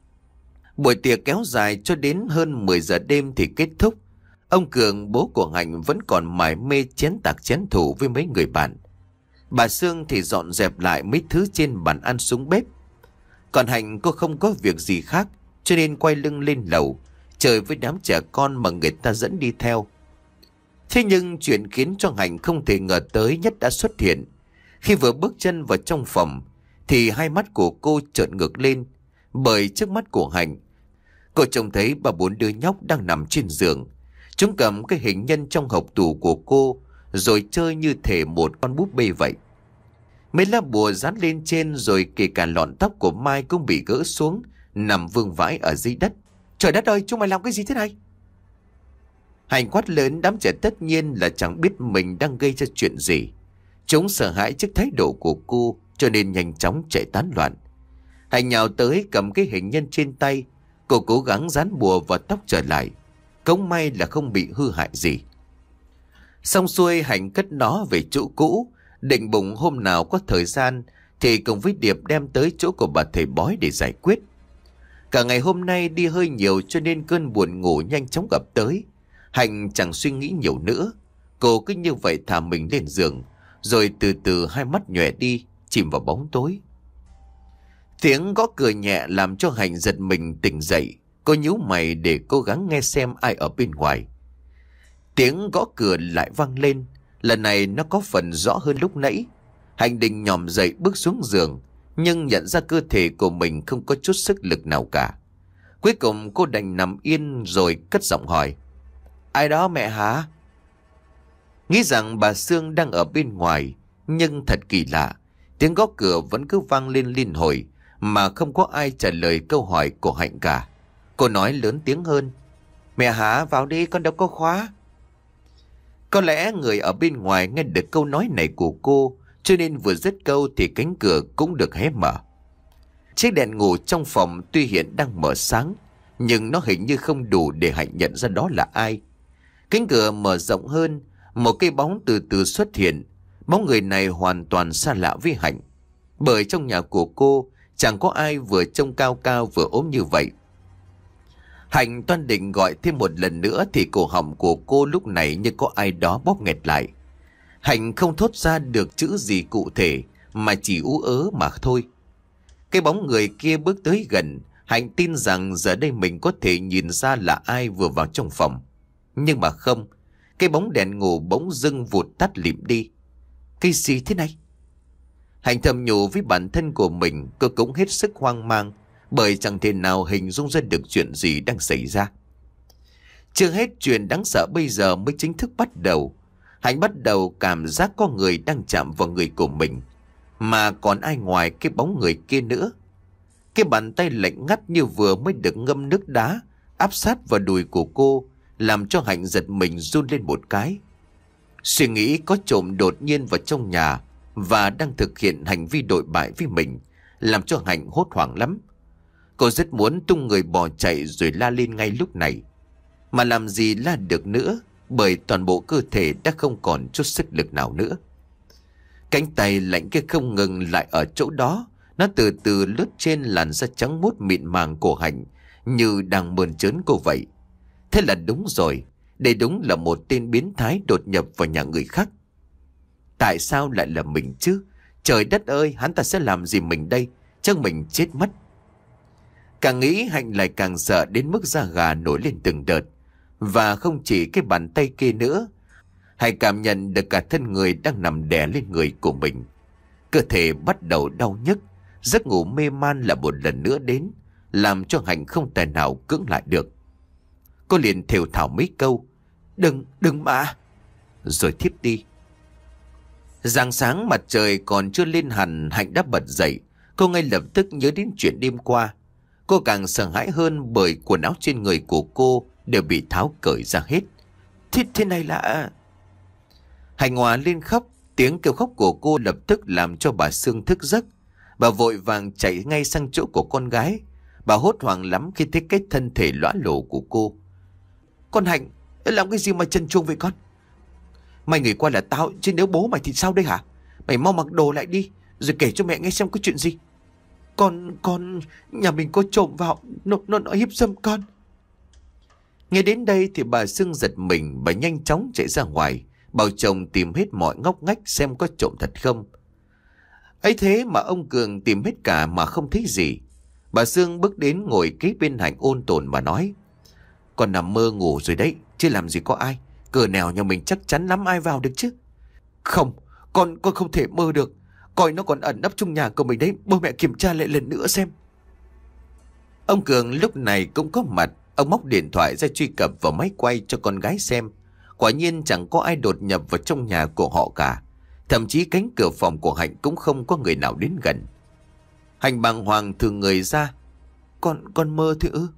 Buổi tiệc kéo dài cho đến hơn mười giờ đêm thì kết thúc. Ông Cường, bố của Hạnh, vẫn còn mải mê chén tạc chén thủ với mấy người bạn. Bà Sương thì dọn dẹp lại mấy thứ trên bàn ăn xuống bếp. Còn Hạnh, cô không có việc gì khác cho nên quay lưng lên lầu chơi với đám trẻ con mà người ta dẫn đi theo. Thế nhưng chuyện khiến cho Hạnh không thể ngờ tới nhất đã xuất hiện. Khi vừa bước chân vào trong phòng thì hai mắt của cô trợn ngược lên. Bởi trước mắt của Hạnh, cô trông thấy bà bốn đứa nhóc đang nằm trên giường. Chúng cầm cái hình nhân trong hộc tủ của cô rồi chơi như thể một con búp bê vậy. Mấy lá bùa dán lên trên, rồi kể cả lọn tóc của Mai cũng bị gỡ xuống, nằm vương vãi ở dưới đất. Trời đất ơi, chúng mày làm cái gì thế này? Hạnh quát lớn, đám trẻ tất nhiên là chẳng biết mình đang gây ra chuyện gì. Chúng sợ hãi trước thái độ của cô cho nên nhanh chóng chạy tán loạn. Hạnh nhào tới cầm cái hình nhân trên tay. Cô cố gắng dán bùa vào tóc trở lại. Cũng may là không bị hư hại gì. Xong xuôi, Hạnh cất nó về chỗ cũ, định bụng hôm nào có thời gian thì cùng với Điệp đem tới chỗ của bà thầy bói để giải quyết. Cả ngày hôm nay đi hơi nhiều cho nên cơn buồn ngủ nhanh chóng ập tới. Hạnh chẳng suy nghĩ nhiều nữa. Cô cứ như vậy thả mình lên giường, rồi từ từ hai mắt nhòe đi, chìm vào bóng tối. Tiếng gõ cửa nhẹ làm cho Hạnh giật mình tỉnh dậy. Cô nhíu mày để cố gắng nghe xem ai ở bên ngoài. Tiếng gõ cửa lại vang lên. Lần này nó có phần rõ hơn lúc nãy. Hạnh định nhòm dậy bước xuống giường, nhưng nhận ra cơ thể của mình không có chút sức lực nào cả. Cuối cùng cô đành nằm yên rồi cất giọng hỏi: Ai đó mẹ hả? Nghĩ rằng bà Sương đang ở bên ngoài, nhưng thật kỳ lạ, tiếng gõ cửa vẫn cứ vang lên liên hồi mà không có ai trả lời câu hỏi của Hạnh cả. Cô nói lớn tiếng hơn: Mẹ hả, vào đi, con đâu có khóa. Có lẽ người ở bên ngoài nghe được câu nói này của cô, cho nên vừa dứt câu thì cánh cửa cũng được hé mở. Chiếc đèn ngủ trong phòng tuy hiện đang mở sáng, nhưng nó hình như không đủ để Hạnh nhận ra đó là ai. Cánh cửa mở rộng hơn, một cái bóng từ từ xuất hiện. Bóng người này hoàn toàn xa lạ với Hạnh, bởi trong nhà của cô chẳng có ai vừa trông cao cao vừa ốm như vậy. Hạnh toan định gọi thêm một lần nữa thì cổ họng của cô lúc này như có ai đó bóp nghẹt lại. Hạnh không thốt ra được chữ gì cụ thể mà chỉ ú ớ mà thôi. Cái bóng người kia bước tới gần, Hạnh tin rằng giờ đây mình có thể nhìn ra là ai vừa vào trong phòng. Nhưng mà không, cái bóng đèn ngủ bỗng dưng vụt tắt lịm đi. Cái gì thế này? Hạnh thầm nhủ với bản thân của mình, cô cũng hết sức hoang mang, bởi chẳng thể nào hình dung ra được chuyện gì đang xảy ra. Chưa hết chuyện đáng sợ bây giờ mới chính thức bắt đầu. Hạnh bắt đầu cảm giác có người đang chạm vào người của mình, mà còn ai ngoài cái bóng người kia nữa. Cái bàn tay lạnh ngắt như vừa mới được ngâm nước đá áp sát vào đùi của cô, làm cho Hạnh giật mình run lên một cái. Suy nghĩ có trộm đột nhiên vào trong nhà và đang thực hiện hành vi đội bại với mình làm cho Hạnh hốt hoảng lắm. Cô rất muốn tung người bỏ chạy rồi la lên ngay lúc này, mà làm gì la được nữa, bởi toàn bộ cơ thể đã không còn chút sức lực nào nữa. Cánh tay lạnh kia không ngừng lại ở chỗ đó, nó từ từ lướt trên làn da trắng muốt mịn màng của Hạnh như đang mơn trớn cô vậy. Thế là đúng rồi, đây đúng là một tên biến thái đột nhập vào nhà người khác. Tại sao lại là mình chứ? Trời đất ơi, hắn ta sẽ làm gì mình đây? Chắc mình chết mất. Càng nghĩ Hạnh lại càng sợ đến mức da gà nổi lên từng đợt. Và không chỉ cái bàn tay kia nữa, Hạnh cảm nhận được cả thân người đang nằm đè lên người của mình. Cơ thể bắt đầu đau nhức, giấc ngủ mê man là một lần nữa đến, làm cho Hạnh không tài nào cưỡng lại được. Cô liền thều thào mấy câu: Đừng, đừng mà, rồi thiếp đi. Rạng sáng mặt trời còn chưa lên hẳn, Hạnh đã bật dậy. Cô ngay lập tức nhớ đến chuyện đêm qua. Cô càng sợ hãi hơn bởi quần áo trên người của cô đều bị tháo cởi ra hết. Thế, thế này là... Hạnh hòa lên khóc. Tiếng kêu khóc của cô lập tức làm cho bà Sương thức giấc. Bà vội vàng chạy ngay sang chỗ của con gái. Bà hốt hoảng lắm khi thấy cái thân thể lõa lồ của cô. Con Hạnh, làm cái gì mà chân chuông vậy con? Mày người qua là tao, chứ nếu bố mày thì sao đây hả? Mày mau mặc đồ lại đi, rồi kể cho mẹ nghe xem có chuyện gì. Con, con, nhà mình có trộm vào, nó, nó, nó hiếp dâm con. Nghe đến đây thì bà Sương giật mình, bà nhanh chóng chạy ra ngoài, bảo chồng tìm hết mọi ngóc ngách xem có trộm thật không. Ấy thế mà ông Cường tìm hết cả mà không thấy gì. Bà Sương bước đến ngồi kế bên Hạnh ôn tồn mà nói: Con nằm mơ ngủ rồi đấy, chứ làm gì có ai. Cửa nẻo nhà mình chắc chắn lắm ai vào được chứ. Không, con con không thể mơ được. Coi nó còn ẩn nấp trong nhà của mình đấy. Bố mẹ kiểm tra lại lần nữa xem. Ông Cường lúc này cũng có mặt. Ông móc điện thoại ra truy cập vào máy quay cho con gái xem. Quả nhiên chẳng có ai đột nhập vào trong nhà của họ cả. Thậm chí cánh cửa phòng của Hạnh cũng không có người nào đến gần. Hạnh bàng hoàng thừ người ra: Con, con mơ thôi ư?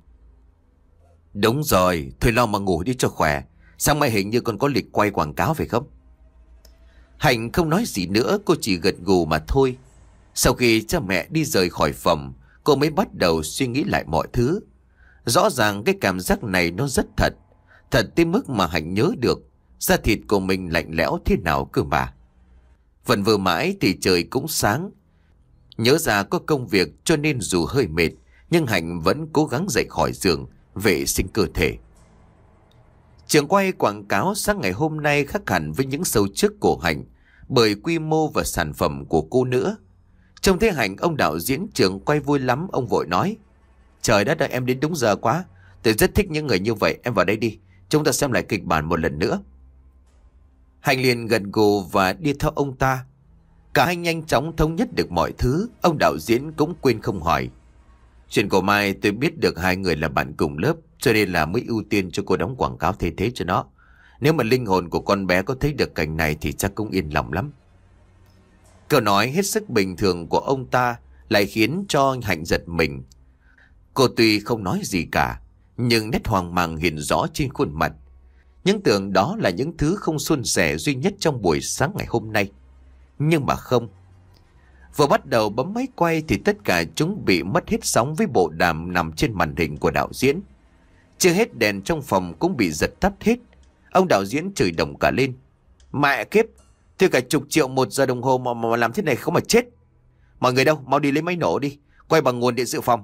Đúng rồi, thôi lo mà ngủ đi cho khỏe. Sáng mai hình như còn có lịch quay quảng cáo phải không? Hạnh không nói gì nữa, cô chỉ gật gù mà thôi. Sau khi cha mẹ đi rời khỏi phòng, cô mới bắt đầu suy nghĩ lại mọi thứ. Rõ ràng cái cảm giác này nó rất thật. Thật tới mức mà Hạnh nhớ được da thịt của mình lạnh lẽo thế nào cơ mà. Vẫn vừa mãi thì trời cũng sáng. Nhớ ra có công việc cho nên dù hơi mệt, nhưng Hạnh vẫn cố gắng dậy khỏi giường, vệ sinh cơ thể. Trường quay quảng cáo sáng ngày hôm nay khác hẳn với những show trước của Hạnh, bởi quy mô và sản phẩm của cô nữa. Trông thấy Hạnh, ông đạo diễn trường quay vui lắm. Ông vội nói: Trời đất ơi, em đến đúng giờ quá. Tôi rất thích những người như vậy. Em vào đây đi, chúng ta xem lại kịch bản một lần nữa. Hạnh liền gật gù và đi theo ông ta. Cả hai nhanh chóng thống nhất được mọi thứ. Ông đạo diễn cũng quên không hỏi: Chuyện của Mai tôi biết được hai người là bạn cùng lớp, cho nên là mới ưu tiên cho cô đóng quảng cáo thay thế cho nó. Nếu mà linh hồn của con bé có thấy được cảnh này thì chắc cũng yên lòng lắm. Câu nói hết sức bình thường của ông ta lại khiến cho Hạnh giật mình. Cô tuy không nói gì cả, nhưng nét hoang mang hiện rõ trên khuôn mặt. Những tưởng đó là những thứ không suôn sẻ duy nhất trong buổi sáng ngày hôm nay. Nhưng mà không. Vừa bắt đầu bấm máy quay thì tất cả chúng bị mất hết sóng với bộ đàm nằm trên màn hình của đạo diễn. Chưa hết đèn trong phòng cũng bị giật tắt hết. Ông đạo diễn chửi đồng cả lên: Mẹ kiếp, tôi cả chục triệu một giờ đồng hồ mà, mà làm thế này không mà chết. Mọi người đâu, mau đi lấy máy nổ đi, quay bằng nguồn điện dự phòng.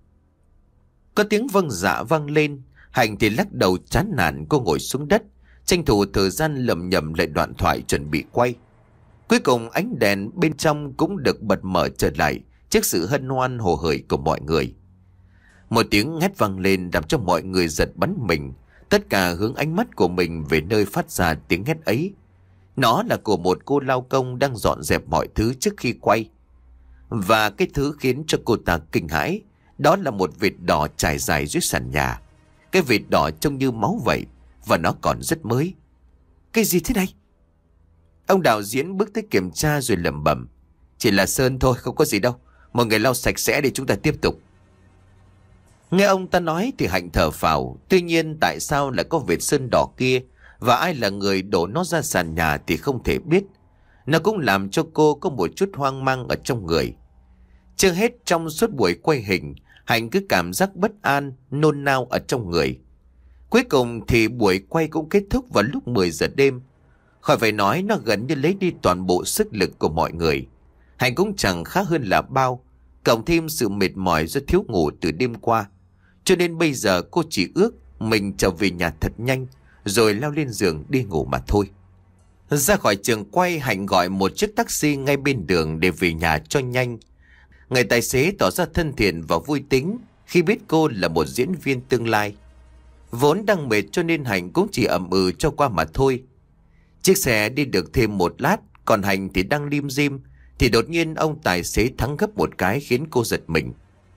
Có tiếng vâng dạ vang lên. Hạnh thì lắc đầu chán nản, cô ngồi xuống đất, tranh thủ thời gian lẩm nhẩm lại đoạn thoại chuẩn bị quay. Cuối cùng ánh đèn bên trong cũng được bật mở trở lại trước sự hân hoan hồ hởi của mọi người. Một tiếng hét vang lên làm cho mọi người giật bắn mình. Tất cả hướng ánh mắt của mình về nơi phát ra tiếng hét ấy. Nó là của một cô lao công đang dọn dẹp mọi thứ trước khi quay. Và cái thứ khiến cho cô ta kinh hãi, đó là một vệt đỏ trải dài dưới sàn nhà. Cái vệt đỏ trông như máu vậy, và nó còn rất mới. Cái gì thế này? Ông đạo diễn bước tới kiểm tra rồi lẩm bẩm: Chỉ là sơn thôi, không có gì đâu. Mọi người lau sạch sẽ để chúng ta tiếp tục. Nghe ông ta nói thì Hạnh thở phào. Tuy nhiên tại sao lại có vệt sơn đỏ kia, và ai là người đổ nó ra sàn nhà thì không thể biết. Nó cũng làm cho cô có một chút hoang mang ở trong người. Chưa hết, trong suốt buổi quay hình, Hạnh cứ cảm giác bất an, nôn nao ở trong người. Cuối cùng thì buổi quay cũng kết thúc vào lúc mười giờ đêm. Khỏi phải nói, nó gần như lấy đi toàn bộ sức lực của mọi người. Hạnh cũng chẳng khác hơn là bao, cộng thêm sự mệt mỏi do thiếu ngủ từ đêm qua. Cho nên bây giờ cô chỉ ước mình trở về nhà thật nhanh, rồi leo lên giường đi ngủ mà thôi. Ra khỏi trường quay, Hạnh gọi một chiếc taxi ngay bên đường để về nhà cho nhanh. Người tài xế tỏ ra thân thiện và vui tính khi biết cô là một diễn viên tương lai. Vốn đang mệt cho nên Hạnh cũng chỉ ậm ừ cho qua mà thôi. Chiếc xe đi được thêm một lát, còn Hạnh thì đang lim dim, thì đột nhiên ông tài xế thắng gấp một cái khiến cô giật mình.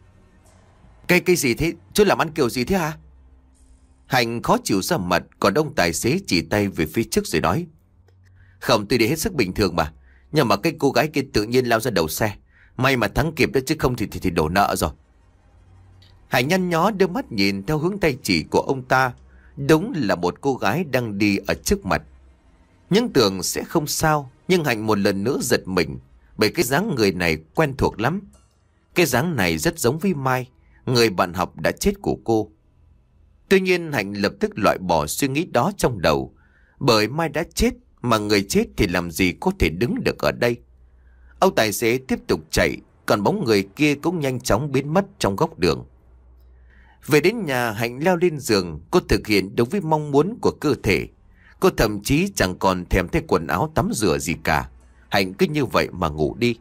Cái cái gì thế? Chú làm ăn kiểu gì thế hả? Hạnh khó chịu ra mặt, còn ông tài xế chỉ tay về phía trước rồi nói: Không, tôi đi hết sức bình thường mà. Nhưng mà cái cô gái kia tự nhiên lao ra đầu xe. May mà thắng kịp đó, chứ không thì, thì, thì đổ nợ rồi. Hạnh nhăn nhó đưa mắt nhìn theo hướng tay chỉ của ông ta. Đúng là một cô gái đang đi ở trước mặt. Nhưng tưởng sẽ không sao, nhưng Hạnh một lần nữa giật mình, bởi cái dáng người này quen thuộc lắm. Cái dáng này rất giống với Mai, người bạn học đã chết của cô. Tuy nhiên Hạnh lập tức loại bỏ suy nghĩ đó trong đầu, bởi Mai đã chết, mà người chết thì làm gì có thể đứng được ở đây. Ông tài xế tiếp tục chạy, còn bóng người kia cũng nhanh chóng biến mất trong góc đường. Về đến nhà, Hạnh leo lên giường. Cô thực hiện đúng với mong muốn của cơ thể. Cô thậm chí chẳng còn thèm thay quần áo tắm rửa gì cả. Hạnh cứ như vậy mà ngủ đi.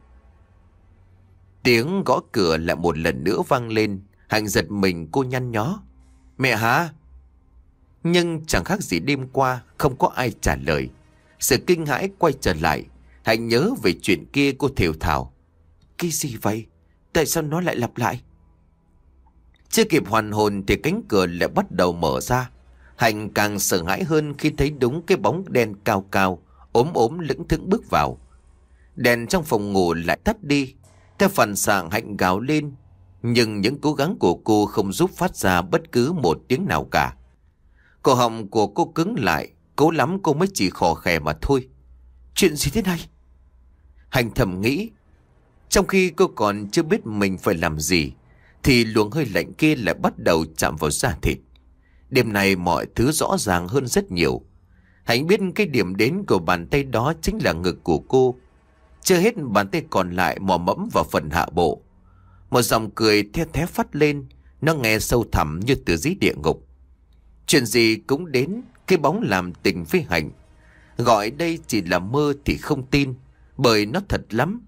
Tiếng gõ cửa lại một lần nữa vang lên. Hạnh giật mình, cô nhăn nhó: Mẹ hả? Nhưng chẳng khác gì đêm qua, không có ai trả lời. Sự kinh hãi quay trở lại. Hạnh nhớ về chuyện kia, cô thều thào: Cái gì vậy? Tại sao nó lại lặp lại? Chưa kịp hoàn hồn thì cánh cửa lại bắt đầu mở ra. Hạnh càng sợ hãi hơn khi thấy đúng cái bóng đen cao cao, ốm ốm lững thững bước vào. Đèn trong phòng ngủ lại tắt đi. Theo phản xạ, Hạnh gào lên, nhưng những cố gắng của cô không giúp phát ra bất cứ một tiếng nào cả. Cổ họng của cô cứng lại, cố lắm cô mới chỉ khò khè mà thôi. Chuyện gì thế này? Hạnh thầm nghĩ. Trong khi cô còn chưa biết mình phải làm gì, thì luồng hơi lạnh kia lại bắt đầu chạm vào da thịt. Đêm này mọi thứ rõ ràng hơn rất nhiều. Hạnh biết cái điểm đến của bàn tay đó chính là ngực của cô. Chưa hết, bàn tay còn lại mò mẫm vào phần hạ bộ. Một dòng cười the thé phát lên, nó nghe sâu thẳm như từ dưới địa ngục. Chuyện gì cũng đến, cái bóng làm tình với Hạnh. Gọi đây chỉ là mơ thì không tin, bởi nó thật lắm.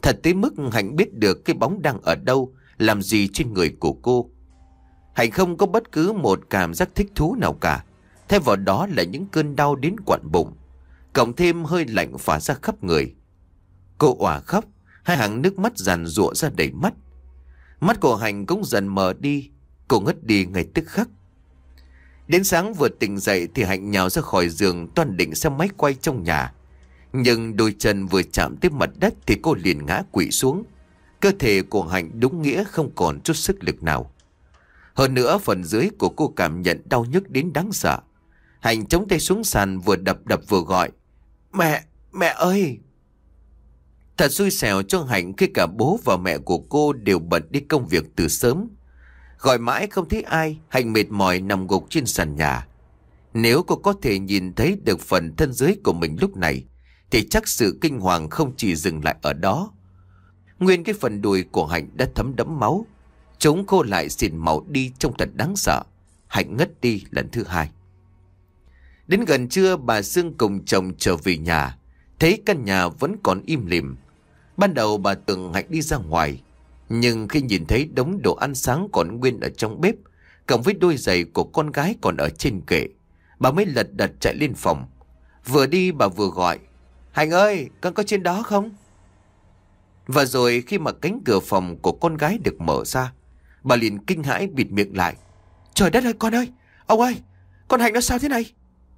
Thật tới mức Hạnh biết được cái bóng đang ở đâu, làm gì trên người của cô. Hạnh không có bất cứ một cảm giác thích thú nào cả. Thay vào đó là những cơn đau đến quặn bụng, cộng thêm hơi lạnh phả ra khắp người. Cô òa khóc, hai hàng nước mắt giàn giụa ra đầy mắt. Mắt của Hạnh cũng dần mờ đi, cô ngất đi ngay tức khắc. Đến sáng vừa tỉnh dậy thì Hạnh nhào ra khỏi giường, toan định xe máy quay trong nhà. Nhưng đôi chân vừa chạm tới mặt đất thì cô liền ngã quỵ xuống. Cơ thể của Hạnh đúng nghĩa không còn chút sức lực nào. Hơn nữa phần dưới của cô cảm nhận đau nhức đến đáng sợ. Hạnh chống tay xuống sàn, vừa đập đập vừa gọi: Mẹ, mẹ ơi! Thật xui xẻo cho Hạnh khi cả bố và mẹ của cô đều bận đi công việc từ sớm. Gọi mãi không thấy ai, Hạnh mệt mỏi nằm gục trên sàn nhà. Nếu cô có thể nhìn thấy được phần thân dưới của mình lúc này thì chắc sự kinh hoàng không chỉ dừng lại ở đó. Nguyên cái phần đùi của Hạnh đã thấm đẫm máu, chúng khô lại xỉn màu đi trông thật đáng sợ. Hạnh ngất đi lần thứ hai. Đến gần trưa, bà Sương cùng chồng trở về nhà, thấy căn nhà vẫn còn im lìm. Ban đầu bà tưởng Hạnh đi ra ngoài, nhưng khi nhìn thấy đống đồ ăn sáng còn nguyên ở trong bếp, cộng với đôi giày của con gái còn ở trên kệ, bà mới lật đật chạy lên phòng. Vừa đi bà vừa gọi: Hạnh ơi, con có trên đó không? Và rồi khi mà cánh cửa phòng của con gái được mở ra, bà liền kinh hãi bịt miệng lại. Trời đất ơi, con ơi! Ông ơi! Con Hạnh nó sao thế này?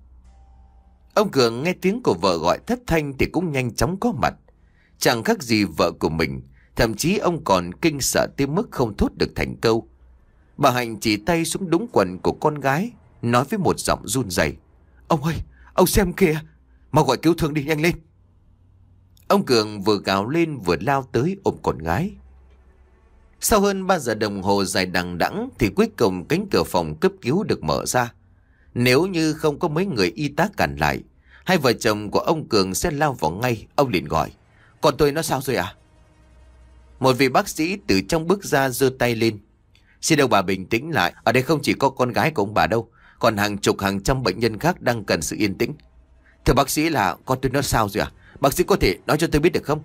Ông Cường nghe tiếng của vợ gọi thất thanh thì cũng nhanh chóng có mặt. Chẳng khác gì vợ của mình, thậm chí ông còn kinh sợ tới mức không thốt được thành câu. Bà Hạnh chỉ tay xuống đúng quần của con gái, nói với một giọng run rẩy: Ông ơi! Ông xem kìa! Mau gọi cứu thương đi, nhanh lên! Ông Cường vừa gào lên vừa lao tới ôm con gái. Sau hơn ba giờ đồng hồ dài đằng đẵng thì cuối cùng cánh cửa phòng cấp cứu được mở ra. Nếu như không có mấy người y tá cản lại, hai vợ chồng của ông Cường sẽ lao vào ngay. Ông liền gọi: Con tôi nó sao rồi à? Một vị bác sĩ từ trong bước ra giơ tay lên: Xin ông bà bình tĩnh lại, ở đây không chỉ có con gái của ông bà đâu, còn hàng chục hàng trăm bệnh nhân khác đang cần sự yên tĩnh. Thưa bác sĩ, là con tôi nó sao rồi à? Bác sĩ có thể nói cho tôi biết được không?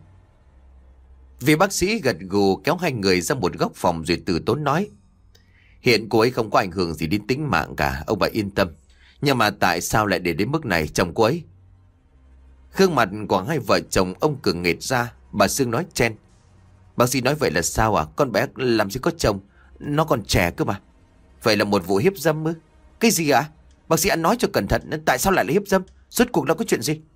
Vị bác sĩ gật gù kéo hai người ra một góc phòng rồi từ tốn nói: Hiện cô ấy không có ảnh hưởng gì đến tính mạng cả, ông bà yên tâm. Nhưng mà tại sao lại để đến mức này chồng cô ấy? Gương mặt của hai vợ chồng ông Cường nghệt ra. Bà Sương nói chen: Bác sĩ nói vậy là sao à? Con bé làm gì có chồng, nó còn trẻ cơ mà. Vậy là một vụ hiếp dâm ư? Cái gì ạ? À? Bác sĩ ăn nói cho cẩn thận, tại sao lại là hiếp dâm? Rốt cuộc là có chuyện gì?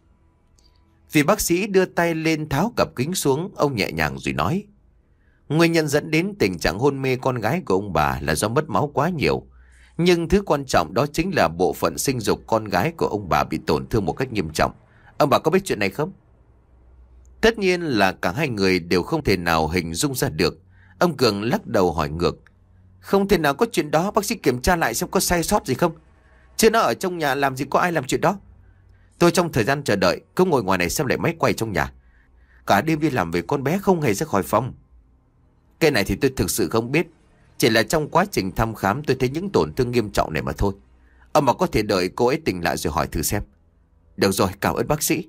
Vì bác sĩ đưa tay lên tháo cặp kính xuống, ông nhẹ nhàng rồi nói: Nguyên nhân dẫn đến tình trạng hôn mê con gái của ông bà là do mất máu quá nhiều. Nhưng thứ quan trọng đó chính là bộ phận sinh dục con gái của ông bà bị tổn thương một cách nghiêm trọng. Ông bà có biết chuyện này không? Tất nhiên là cả hai người đều không thể nào hình dung ra được. Ông Cường lắc đầu hỏi ngược: Không thể nào có chuyện đó, bác sĩ kiểm tra lại xem có sai sót gì không. Chứ nó ở trong nhà làm gì có ai làm chuyện đó. Tôi trong thời gian chờ đợi cứ ngồi ngoài này xem lại máy quay trong nhà. Cả đêm đi làm về con bé không hề ra khỏi phòng. Cái này thì tôi thực sự không biết. Chỉ là trong quá trình thăm khám tôi thấy những tổn thương nghiêm trọng này mà thôi. Ông mà có thể đợi cô ấy tỉnh lại rồi hỏi thử xem. Được rồi, cảm ơn bác sĩ.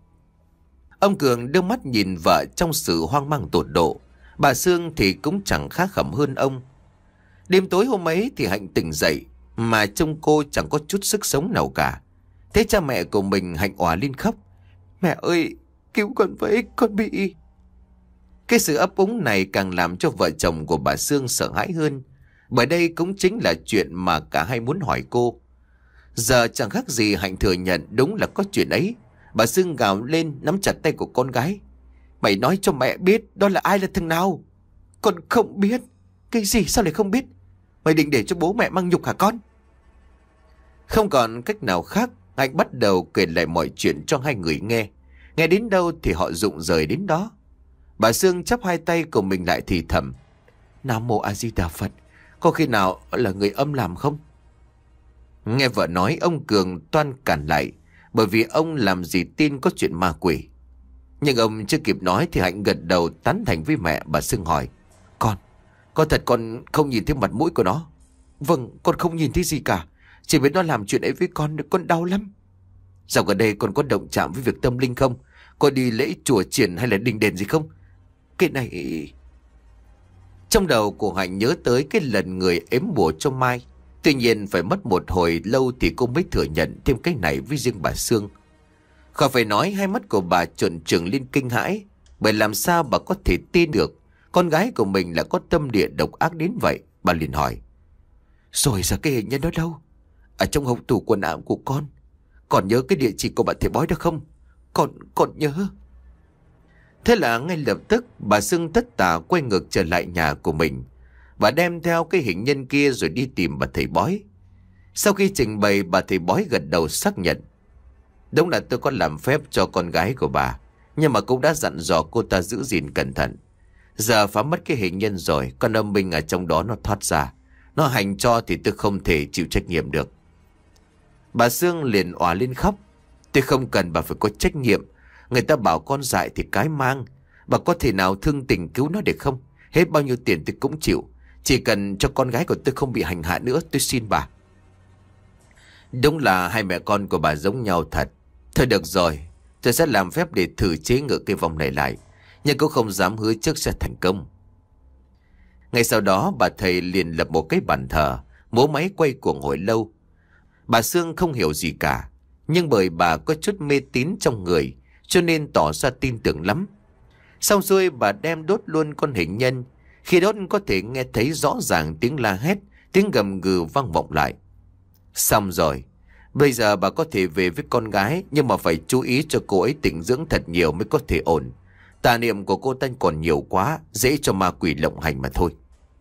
Ông Cường đưa mắt nhìn vợ trong sự hoang mang tột độ. Bà Sương thì cũng chẳng khác khẩm hơn ông. Đêm tối hôm ấy thì Hạnh tỉnh dậy mà trông cô chẳng có chút sức sống nào cả. Thế cha mẹ của mình, Hạnh òa lên khóc: Mẹ ơi, cứu con với, con bị... Cái sự ấp úng này càng làm cho vợ chồng của bà Sương sợ hãi hơn. Bởi đây cũng chính là chuyện mà cả hai muốn hỏi cô. Giờ chẳng khác gì Hạnh thừa nhận đúng là có chuyện ấy. Bà Sương gào lên nắm chặt tay của con gái: Mày nói cho mẹ biết đó là ai, là thằng nào? Con không biết. Cái gì, sao lại không biết? Mày định để cho bố mẹ mang nhục hả con? Không còn cách nào khác, Hạnh bắt đầu kể lại mọi chuyện cho hai người nghe. Nghe đến đâu thì họ rụng rời đến đó. Bà Sương chắp hai tay của mình lại thì thầm: Nam Mô A Di Đà Phật. Có khi nào là người âm làm không? Nghe vợ nói, ông Cường toan cản lại, bởi vì ông làm gì tin có chuyện ma quỷ. Nhưng ông chưa kịp nói thì Hạnh gật đầu tán thành với mẹ. Bà Sương hỏi: Con, con thật con không nhìn thấy mặt mũi của nó? Vâng, con không nhìn thấy gì cả. Chỉ biết nó làm chuyện ấy với con, con đau lắm. Dạo gần đây con có động chạm với việc tâm linh không? Có đi lễ chùa chiền hay là đình đền gì không? cái này... Trong đầu của Hạnh nhớ tới cái lần người ếm bùa cho Mai. Tuy nhiên phải mất một hồi lâu thì cô mới thừa nhận thêm cái này với riêng bà Sương. Khỏi phải nói, hai mắt của bà trợn trừng lên kinh hãi. Bởi làm sao bà có thể tin được con gái của mình lại có tâm địa độc ác đến vậy. Bà liền hỏi: rồi giờ cái hình nhân đó đâu? Ở trong hộc tủ quần áo của con. Còn nhớ cái địa chỉ của bà thầy bói đó không? Con, con nhớ. Thế là ngay lập tức bà Sương tất tả quay ngược trở lại nhà của mình. Bà đem theo cái hình nhân kia rồi đi tìm bà thầy bói. Sau khi trình bày, bà thầy bói gật đầu xác nhận: đúng là tôi có làm phép cho con gái của bà, nhưng mà cũng đã dặn dò cô ta giữ gìn cẩn thận. Giờ phá mất cái hình nhân rồi, con âm binh ở trong đó nó thoát ra, nó hành cho thì tôi không thể chịu trách nhiệm được. Bà Sương liền òa lên khóc: tôi không cần bà phải có trách nhiệm. Người ta bảo con dại thì cái mang. Bà có thể nào thương tình cứu nó được không? Hết bao nhiêu tiền tôi cũng chịu, chỉ cần cho con gái của tôi không bị hành hạ nữa, tôi xin bà. Đúng là hai mẹ con của bà giống nhau thật. Thôi được rồi, tôi sẽ làm phép để thử chế ngự cái vòng này lại, nhưng cũng không dám hứa trước sẽ thành công. Ngay sau đó bà thầy liền lập một cái bàn thờ, múa máy quay cuồng hồi lâu. Bà Sương không hiểu gì cả, nhưng bởi bà có chút mê tín trong người cho nên tỏ ra tin tưởng lắm. Xong rồi bà đem đốt luôn con hình nhân. Khi đốt có thể nghe thấy rõ ràng tiếng la hét, tiếng gầm gừ vang vọng lại. Xong rồi, bây giờ bà có thể về với con gái, nhưng mà phải chú ý cho cô ấy tĩnh dưỡng thật nhiều mới có thể ổn. Tà niệm của cô ta còn nhiều quá, dễ cho ma quỷ lộng hành mà thôi.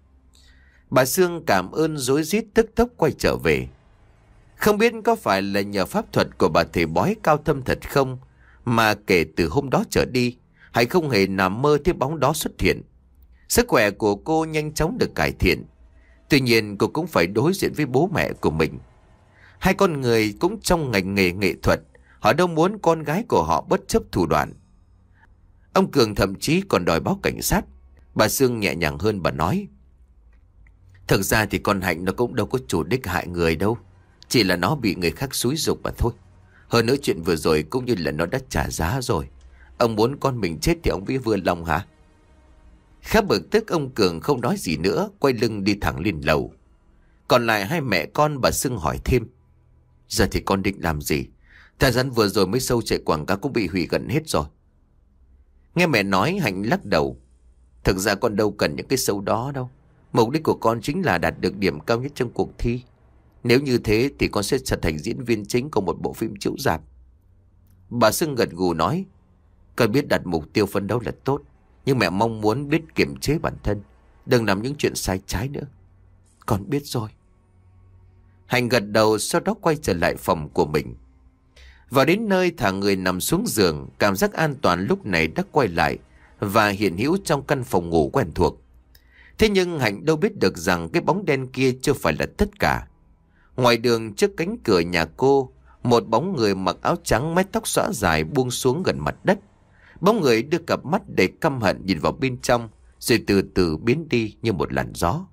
Bà Sương cảm ơn rối rít tức tốc quay trở về. Không biết có phải là nhờ pháp thuật của bà thầy bói cao thâm thật không, mà kể từ hôm đó trở đi, Hạnh không hề nằm mơ thấy bóng đó xuất hiện. Sức khỏe của cô nhanh chóng được cải thiện. Tuy nhiên cô cũng phải đối diện với bố mẹ của mình. Hai con người cũng trong ngành nghề nghệ thuật, họ đâu muốn con gái của họ bất chấp thủ đoạn. Ông Cường thậm chí còn đòi báo cảnh sát. Bà Sương nhẹ nhàng hơn, bà nói: thực ra thì con Hạnh nó cũng đâu có chủ đích hại người đâu, chỉ là nó bị người khác xúi giục mà thôi. Hơn nữa chuyện vừa rồi cũng như là nó đã trả giá rồi. Ông muốn con mình chết thì ông biết vừa lòng hả? Khá bực tức, ông Cường không nói gì nữa, quay lưng đi thẳng lên lầu. Còn lại hai mẹ con, bà Sương hỏi thêm: giờ thì con định làm gì? Thời gian vừa rồi mới sâu chạy quảng cáo cũng bị hủy gần hết rồi. Nghe mẹ nói, Hạnh lắc đầu: thực ra con đâu cần những cái show đó đâu. Mục đích của con chính là đạt được điểm cao nhất trong cuộc thi. Nếu như thế thì con sẽ trở thành diễn viên chính của một bộ phim chiếu rạp. Bà Sương gật gù nói: con biết đặt mục tiêu phấn đấu là tốt, nhưng mẹ mong muốn biết kiềm chế bản thân, đừng làm những chuyện sai trái nữa. Con biết rồi. Hạnh gật đầu, sau đó quay trở lại phòng của mình. Vào đến nơi, thả người nằm xuống giường, cảm giác an toàn lúc này đã quay lại và hiện hữu trong căn phòng ngủ quen thuộc. Thế nhưng Hạnh đâu biết được rằng cái bóng đen kia chưa phải là tất cả. Ngoài đường trước cánh cửa nhà cô, một bóng người mặc áo trắng, mái tóc xõa dài buông xuống gần mặt đất. Bóng người đưa cặp mắt đầy căm hận nhìn vào bên trong, rồi từ từ biến đi như một làn gió.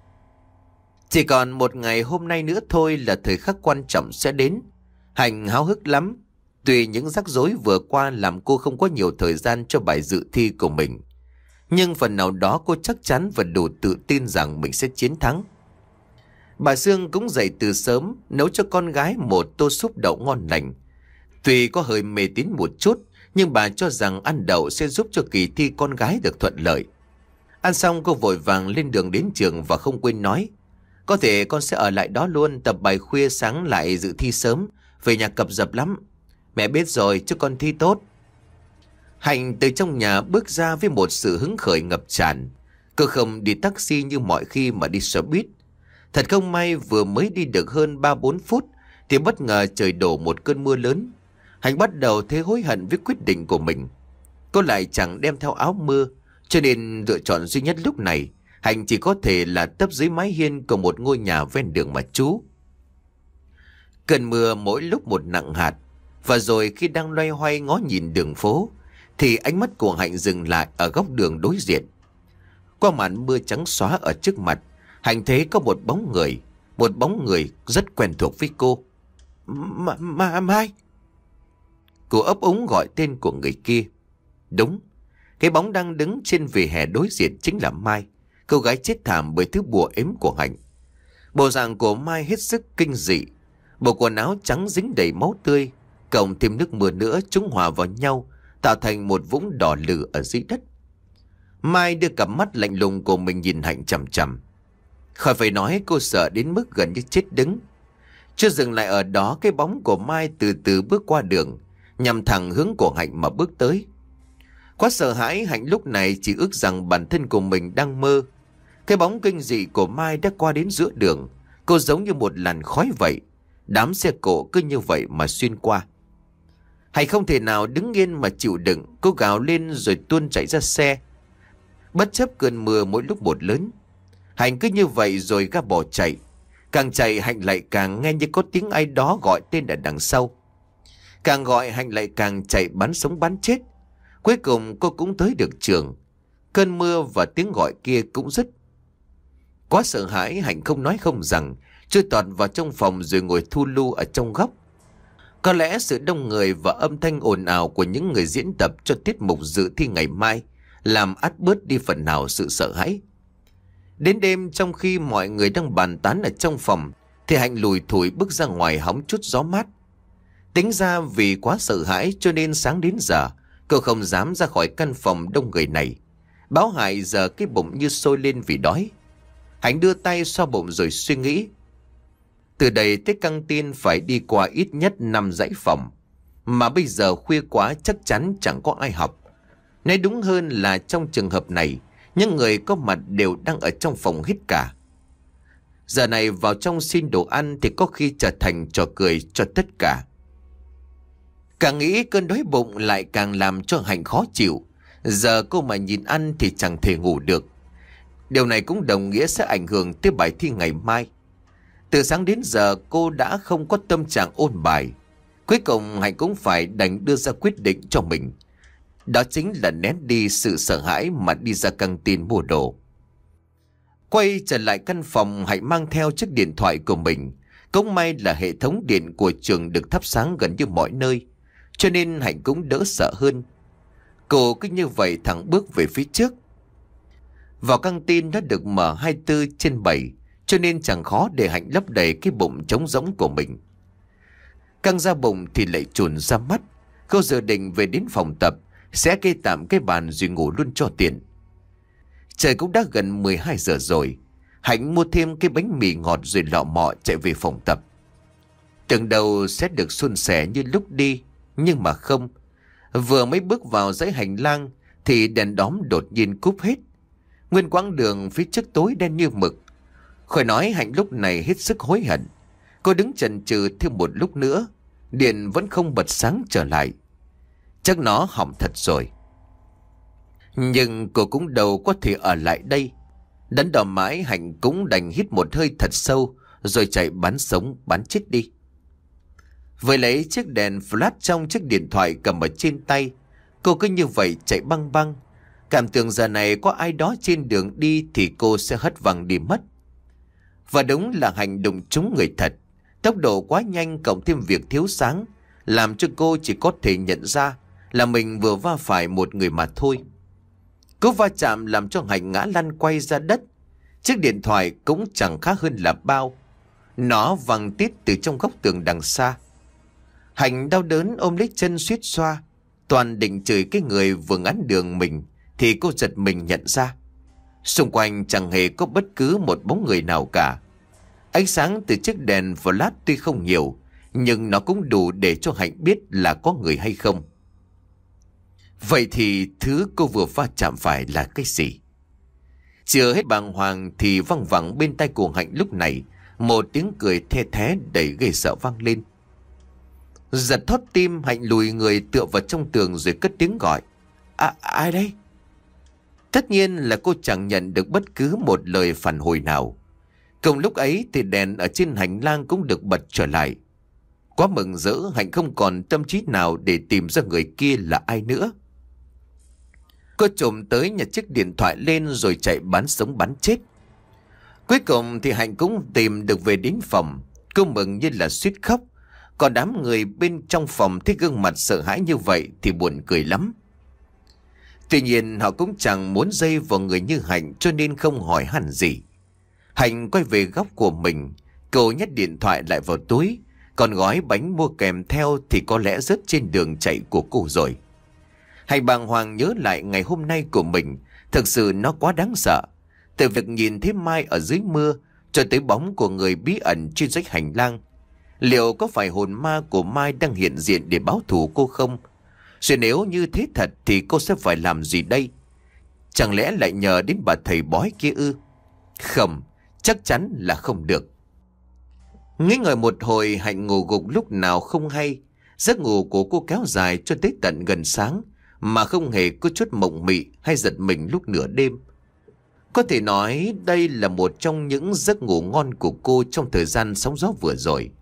Chỉ còn một ngày hôm nay nữa thôi là thời khắc quan trọng sẽ đến. Hạnh háo hức lắm. Tuy những rắc rối vừa qua làm cô không có nhiều thời gian cho bài dự thi của mình, nhưng phần nào đó cô chắc chắn và đủ tự tin rằng mình sẽ chiến thắng. Bà Sương cũng dậy từ sớm, nấu cho con gái một tô súp đậu ngon lành. Tuy có hơi mê tín một chút, nhưng bà cho rằng ăn đậu sẽ giúp cho kỳ thi con gái được thuận lợi. Ăn xong cô vội vàng lên đường đến trường và không quên nói: có thể con sẽ ở lại đó luôn, tập bài khuya sáng lại dự thi sớm, về nhà cập dập lắm. Mẹ biết rồi, chúc con thi tốt. Hạnh từ trong nhà bước ra với một sự hứng khởi ngập tràn. Cô không đi taxi như mọi khi mà đi xe buýt. Thật không may, vừa mới đi được hơn ba bốn phút thì bất ngờ trời đổ một cơn mưa lớn. Hạnh bắt đầu thấy hối hận với quyết định của mình. Cô lại chẳng đem theo áo mưa, cho nên lựa chọn duy nhất lúc này Hạnh chỉ có thể là tấp dưới mái hiên của một ngôi nhà ven đường mà trú. Cơn mưa mỗi lúc một nặng hạt, và rồi khi đang loay hoay ngó nhìn đường phố thì ánh mắt của Hạnh dừng lại ở góc đường đối diện. Qua màn mưa trắng xóa ở trước mặt, Hạnh thấy có một bóng người, một bóng người rất quen thuộc với cô. Mà, mà Mai. Cô ấp úng gọi tên của người kia. Đúng, Cái bóng đang đứng trên vỉa hè đối diện chính là Mai, cô gái chết thảm bởi thứ bùa ếm của Hạnh. Bộ dạng của Mai hết sức kinh dị. Bộ quần áo trắng dính đầy máu tươi, cộng thêm nước mưa nữa chúng hòa vào nhau, tạo thành một vũng đỏ lử ở dưới đất. Mai đưa cặp mắt lạnh lùng của mình nhìn Hạnh chằm chằm. Khỏi phải nói, cô sợ đến mức gần như chết đứng. Chưa dừng lại ở đó, cái bóng của Mai từ từ bước qua đường, nhằm thẳng hướng của Hạnh mà bước tới. Quá sợ hãi, Hạnh lúc này chỉ ước rằng bản thân của mình đang mơ. Cái bóng kinh dị của Mai đã qua đến giữa đường, cô giống như một làn khói vậy. Đám xe cộ cứ như vậy mà xuyên qua. Hạnh không thể nào đứng yên mà chịu đựng, cô gào lên rồi tuôn chạy ra xe. Bất chấp cơn mưa mỗi lúc một lớn, Hạnh cứ như vậy rồi gã bỏ chạy. Càng chạy, Hạnh lại càng nghe như có tiếng ai đó gọi tên ở đằng sau. Càng gọi, Hạnh lại càng chạy bắn sống bắn chết. Cuối cùng cô cũng tới được trường. Cơn mưa và tiếng gọi kia cũng dứt. Quá sợ hãi, Hạnh không nói không rằng, chui tọt vào trong phòng rồi ngồi thu lu ở trong góc. Có lẽ sự đông người và âm thanh ồn ào của những người diễn tập cho tiết mục dự thi ngày mai làm át bớt đi phần nào sự sợ hãi. Đến đêm, trong khi mọi người đang bàn tán ở trong phòng, thì Hạnh lùi thủi bước ra ngoài hóng chút gió mát. Tính ra vì quá sợ hãi cho nên sáng đến giờ cô không dám ra khỏi căn phòng đông người này. Báo hại giờ cái bụng như sôi lên vì đói. Hạnh đưa tay xoa bụng rồi suy nghĩ. Từ đây tới căng tin phải đi qua ít nhất năm dãy phòng. Mà bây giờ khuya quá chắc chắn chẳng có ai học. Nói đúng hơn là trong trường hợp này, những người có mặt đều đang ở trong phòng hết cả. Giờ này vào trong xin đồ ăn thì có khi trở thành trò cười cho tất cả. Càng nghĩ cơn đói bụng lại càng làm cho Hạnh khó chịu. Giờ cô mà nhìn ăn thì chẳng thể ngủ được. Điều này cũng đồng nghĩa sẽ ảnh hưởng tới bài thi ngày mai. Từ sáng đến giờ cô đã không có tâm trạng ôn bài. Cuối cùng Hạnh cũng phải đành đưa ra quyết định cho mình. Đó chính là nén đi sự sợ hãi mà đi ra căng tin mua đồ. Quay trở lại căn phòng, Hạnh mang theo chiếc điện thoại của mình. Cũng may là hệ thống điện của trường được thắp sáng gần như mọi nơi, cho nên Hạnh cũng đỡ sợ hơn. Cô cứ như vậy thẳng bước về phía trước. Vào căng tin nó được mở hai mươi bốn trên bảy, cho nên chẳng khó để Hạnh lấp đầy cái bụng trống rỗng của mình. Căng ra bụng thì lại trùn ra mắt. Cô dự định về đến phòng tập, sẽ kê tạm cái bàn rồi ngủ luôn cho tiện. Trời cũng đã gần mười hai giờ rồi. Hạnh mua thêm cái bánh mì ngọt rồi lọ mọ chạy về phòng tập. Tưởng đầu sẽ được suôn sẻ như lúc đi, nhưng mà không. Vừa mới bước vào dãy hành lang thì đèn đóm đột nhiên cúp hết. Nguyên quãng đường phía trước tối đen như mực. Khỏi nói, Hạnh lúc này hết sức hối hận. Cô đứng chần chừ thêm một lúc nữa, điện vẫn không bật sáng trở lại. Chắc nó hỏng thật rồi. Nhưng cô cũng đâu có thể ở lại đây. Đắn đo mãi, Hạnh cũng đành hít một hơi thật sâu rồi chạy bắn sống bắn chết đi. Với lấy chiếc đèn flash trong chiếc điện thoại cầm ở trên tay, cô cứ như vậy chạy băng băng. Cảm tưởng giờ này có ai đó trên đường đi thì cô sẽ hất văng đi mất. Và đúng là hành động trúng người thật. Tốc độ quá nhanh cộng thêm việc thiếu sáng làm cho cô chỉ có thể nhận ra là mình vừa va phải một người mà thôi. Cú va chạm làm cho Hạnh ngã lăn quay ra đất. Chiếc điện thoại cũng chẳng khác hơn là bao. Nó văng tít từ trong góc tường đằng xa. Hạnh đau đớn ôm lấy chân suýt xoa. Toàn định chửi cái người vừa ngăn đường mình thì cô giật mình nhận ra xung quanh chẳng hề có bất cứ một bóng người nào cả. Ánh sáng từ chiếc đèn flash tuy không nhiều, nhưng nó cũng đủ để cho Hạnh biết là có người hay không. Vậy thì thứ cô vừa va chạm phải là cái gì? Chưa hết bàng hoàng thì văng vẳng bên tai của Hạnh lúc này một tiếng cười the thé đầy ghê sợ vang lên. Giật thót tim, Hạnh lùi người tựa vào trong tường rồi cất tiếng gọi. À, ai đây? Tất nhiên là cô chẳng nhận được bất cứ một lời phản hồi nào. Cùng lúc ấy thì đèn ở trên hành lang cũng được bật trở lại. Quá mừng rỡ, Hạnh không còn tâm trí nào để tìm ra người kia là ai nữa. Cô trồm tới nhặt chiếc điện thoại lên rồi chạy bắn sống bắn chết. Cuối cùng thì Hạnh cũng tìm được về đến phòng. Cô mừng như là suýt khóc. Còn đám người bên trong phòng thấy gương mặt sợ hãi như vậy thì buồn cười lắm. Tuy nhiên họ cũng chẳng muốn dây vào người như Hạnh, cho nên không hỏi hẳn gì. Hạnh quay về góc của mình, cô nhét điện thoại lại vào túi, còn gói bánh mua kèm theo thì có lẽ rớt trên đường chạy của cô rồi. Hạnh bàng hoàng nhớ lại ngày hôm nay của mình, thực sự nó quá đáng sợ. Từ việc nhìn thấy Mai ở dưới mưa cho tới bóng của người bí ẩn trên rách hành lang. Liệu có phải hồn ma của Mai đang hiện diện để báo thù cô không? Rồi nếu như thế thật thì cô sẽ phải làm gì đây? Chẳng lẽ lại nhờ đến bà thầy bói kia ư? Không, chắc chắn là không được. Nghĩ ngợi một hồi, Hạnh ngủ gục lúc nào không hay. Giấc ngủ của cô kéo dài cho tới tận gần sáng, mà không hề có chút mộng mị hay giật mình lúc nửa đêm. Có thể nói đây là một trong những giấc ngủ ngon của cô trong thời gian sóng gió vừa rồi.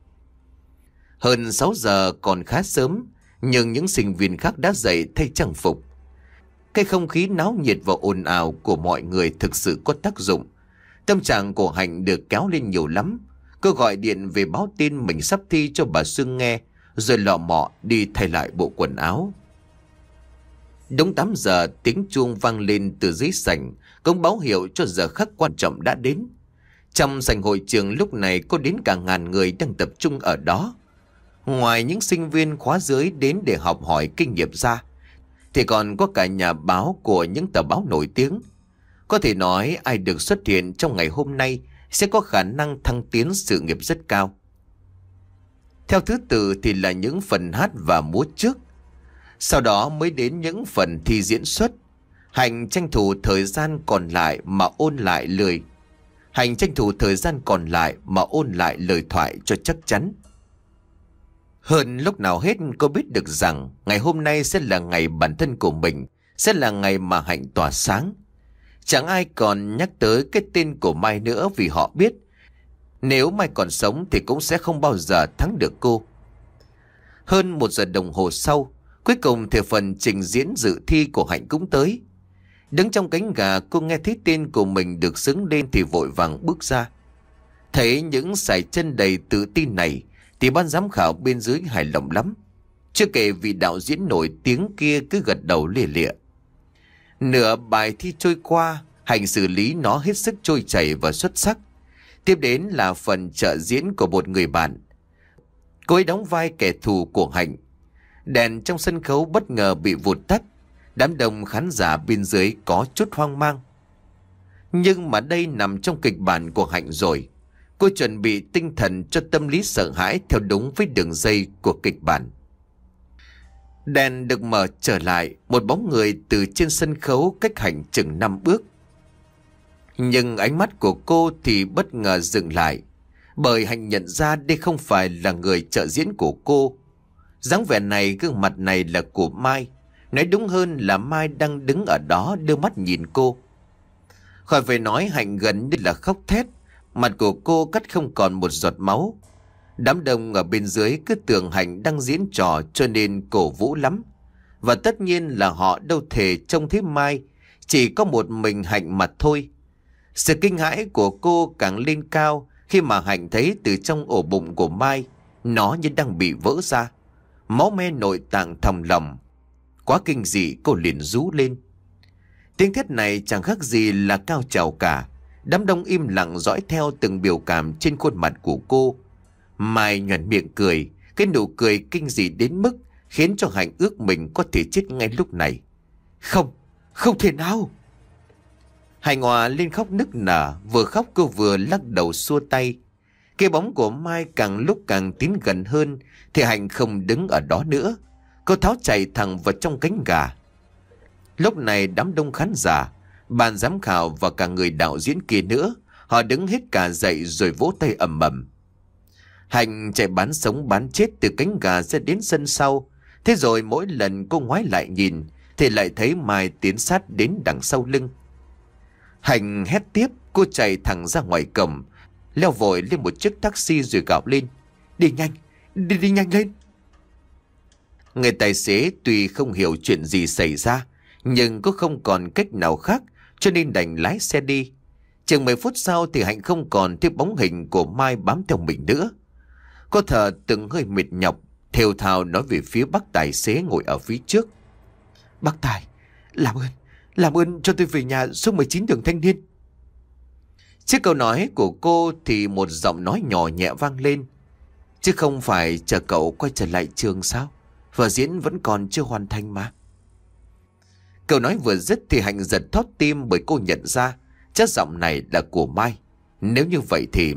Hơn sáu giờ còn khá sớm, nhưng những sinh viên khác đã dậy thay trang phục. Cái không khí náo nhiệt và ồn ào của mọi người thực sự có tác dụng. Tâm trạng của Hạnh được kéo lên nhiều lắm. Cô gọi điện về báo tin mình sắp thi cho bà Sương nghe, rồi lọ mọ đi thay lại bộ quần áo. Đúng tám giờ, tiếng chuông vang lên từ dưới sảnh, cũng báo hiệu cho giờ khắc quan trọng đã đến. Trong sảnh hội trường lúc này có đến cả ngàn người đang tập trung ở đó. Ngoài những sinh viên khóa dưới đến để học hỏi kinh nghiệm ra, thì còn có cả nhà báo của những tờ báo nổi tiếng. Có thể nói ai được xuất hiện trong ngày hôm nay sẽ có khả năng thăng tiến sự nghiệp rất cao. Theo thứ tự thì là những phần hát và múa trước, sau đó mới đến những phần thi diễn xuất. Hạnh tranh thủ thời gian còn lại mà ôn lại lời Hành tranh thủ thời gian còn lại mà ôn lại lời thoại cho chắc chắn. Hơn lúc nào hết cô biết được rằng ngày hôm nay sẽ là ngày bản thân của mình, sẽ là ngày mà Hạnh tỏa sáng. Chẳng ai còn nhắc tới cái tên của Mai nữa, vì họ biết nếu Mai còn sống thì cũng sẽ không bao giờ thắng được cô. Hơn một giờ đồng hồ sau, cuối cùng thì phần trình diễn dự thi của Hạnh cũng tới. Đứng trong cánh gà, cô nghe thấy tên của mình được xướng lên thì vội vàng bước ra. Thấy những sải chân đầy tự tin này thì ban giám khảo bên dưới hài lòng lắm. Chưa kể vị đạo diễn nổi tiếng kia cứ gật đầu lìa lịa. Nửa bài thi trôi qua, Hạnh xử lý nó hết sức trôi chảy và xuất sắc. Tiếp đến là phần trợ diễn của một người bạn. Cô ấy đóng vai kẻ thù của Hạnh. Đèn trong sân khấu bất ngờ bị vụt tắt. Đám đông khán giả bên dưới có chút hoang mang. Nhưng mà đây nằm trong kịch bản của Hạnh rồi. Cô chuẩn bị tinh thần cho tâm lý sợ hãi theo đúng với đường dây của kịch bản. Đèn được mở trở lại, một bóng người từ trên sân khấu cách Hạnh chừng năm bước. Nhưng ánh mắt của cô thì bất ngờ dừng lại, bởi Hạnh nhận ra đây không phải là người trợ diễn của cô. Dáng vẻ này, gương mặt này là của Mai. Nói đúng hơn là Mai đang đứng ở đó đưa mắt nhìn cô. Khỏi phải nói, Hạnh gần như là khóc thét. Mặt của cô cắt không còn một giọt máu. Đám đông ở bên dưới cứ tưởng Hạnh đang diễn trò cho nên cổ vũ lắm. Và tất nhiên là họ đâu thể trông thấy Mai, chỉ có một mình Hạnh mà thôi. Sự kinh hãi của cô càng lên cao khi mà Hạnh thấy từ trong ổ bụng của Mai, nó như đang bị vỡ ra. Máu me nội tạng thòng lòng. Quá kinh dị, cô liền rú lên. Tiếng thét này chẳng khác gì là cao trào cả. Đám đông im lặng dõi theo từng biểu cảm trên khuôn mặt của cô. Mai nhoẻn miệng cười, cái nụ cười kinh dị đến mức khiến cho Hạnh ước mình có thể chết ngay lúc này. Không, không thể nào. Hạnh òa lên khóc nức nở, vừa khóc cô vừa lắc đầu xua tay. Cái bóng của Mai càng lúc càng tiến gần hơn thì Hạnh không đứng ở đó nữa. Cô tháo chạy thẳng vào trong cánh gà. Lúc này đám đông khán giả, ban giám khảo và cả người đạo diễn kia nữa, họ đứng hết cả dậy rồi vỗ tay ầm ầm. Hạnh chạy bán sống bán chết từ cánh gà ra đến sân sau. Thế rồi mỗi lần cô ngoái lại nhìn thì lại thấy Mai tiến sát đến đằng sau lưng. Hạnh hét tiếp, cô chạy thẳng ra ngoài cổng, leo vội lên một chiếc taxi rồi gào lên: Đi nhanh, đi đi nhanh lên. Người tài xế tuy không hiểu chuyện gì xảy ra, nhưng cũng không còn cách nào khác cho nên đành lái xe đi. Chừng mười phút sau thì Hạnh không còn thấy bóng hình của Mai bám theo mình nữa. Cô thở từng hơi mệt nhọc, thều thào nói về phía bác tài xế ngồi ở phía trước: Bác Tài, Làm ơn, làm ơn cho tôi về nhà số mười chín đường Thanh Niên. Trước câu nói của cô thì một giọng nói nhỏ nhẹ vang lên. Chứ không phải chờ cậu quay trở lại trường sao? Vở diễn vẫn còn chưa hoàn thành mà. Câu nói vừa dứt thì Hạnh giật thót tim bởi cô nhận ra chất giọng này là của Mai. Nếu như vậy thì...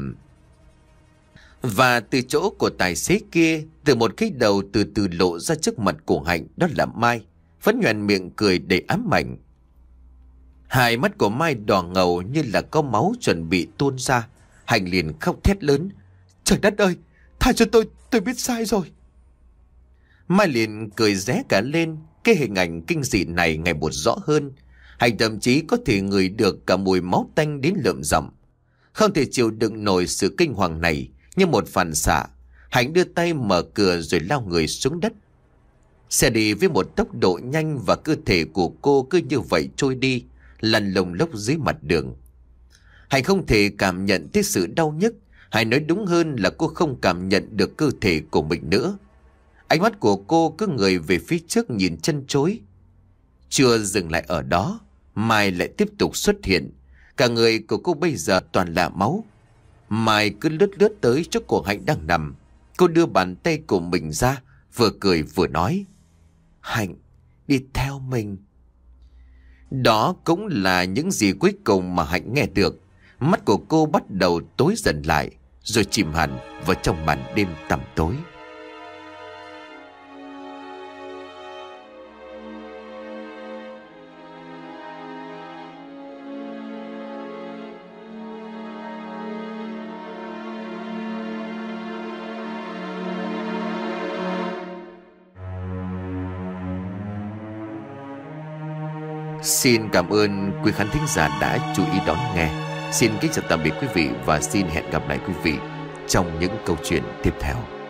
Và từ chỗ của tài xế kia, từ một cái đầu từ từ lộ ra trước mặt của Hạnh, đó là Mai, vẫn nhoẻn miệng cười đầy ám ảnh. Hai mắt của Mai đỏ ngầu như là có máu chuẩn bị tuôn ra. Hạnh liền khóc thét lớn. Trời đất ơi, tha cho tôi, tôi biết sai rồi. Mai liền cười ré cả lên. Cái hình ảnh kinh dị này ngày một rõ hơn. Hạnh thậm chí có thể ngửi được cả mùi máu tanh đến lợm giọng. Không thể chịu đựng nổi sự kinh hoàng này, như một phản xạ, Hạnh đưa tay mở cửa rồi lao người xuống đất. Xe đi với một tốc độ nhanh và cơ thể của cô cứ như vậy trôi đi, lăn lông lốc dưới mặt đường. Hạnh không thể cảm nhận thấy sự đau nhức, hay nói đúng hơn là cô không cảm nhận được cơ thể của mình nữa. Ánh mắt của cô cứ ngời về phía trước nhìn chân chối. Chưa dừng lại ở đó, Mai lại tiếp tục xuất hiện. Cả người của cô bây giờ toàn là máu. Mai cứ lướt lướt tới chỗ của Hạnh đang nằm. Cô đưa bàn tay của mình ra, vừa cười vừa nói. Hạnh, đi theo mình. Đó cũng là những gì cuối cùng mà Hạnh nghe được. Mắt của cô bắt đầu tối dần lại, rồi chìm hẳn vào trong màn đêm tăm tối. Xin cảm ơn quý khán thính giả đã chú ý đón nghe. Xin kính chào tạm biệt quý vị và xin hẹn gặp lại quý vị trong những câu chuyện tiếp theo.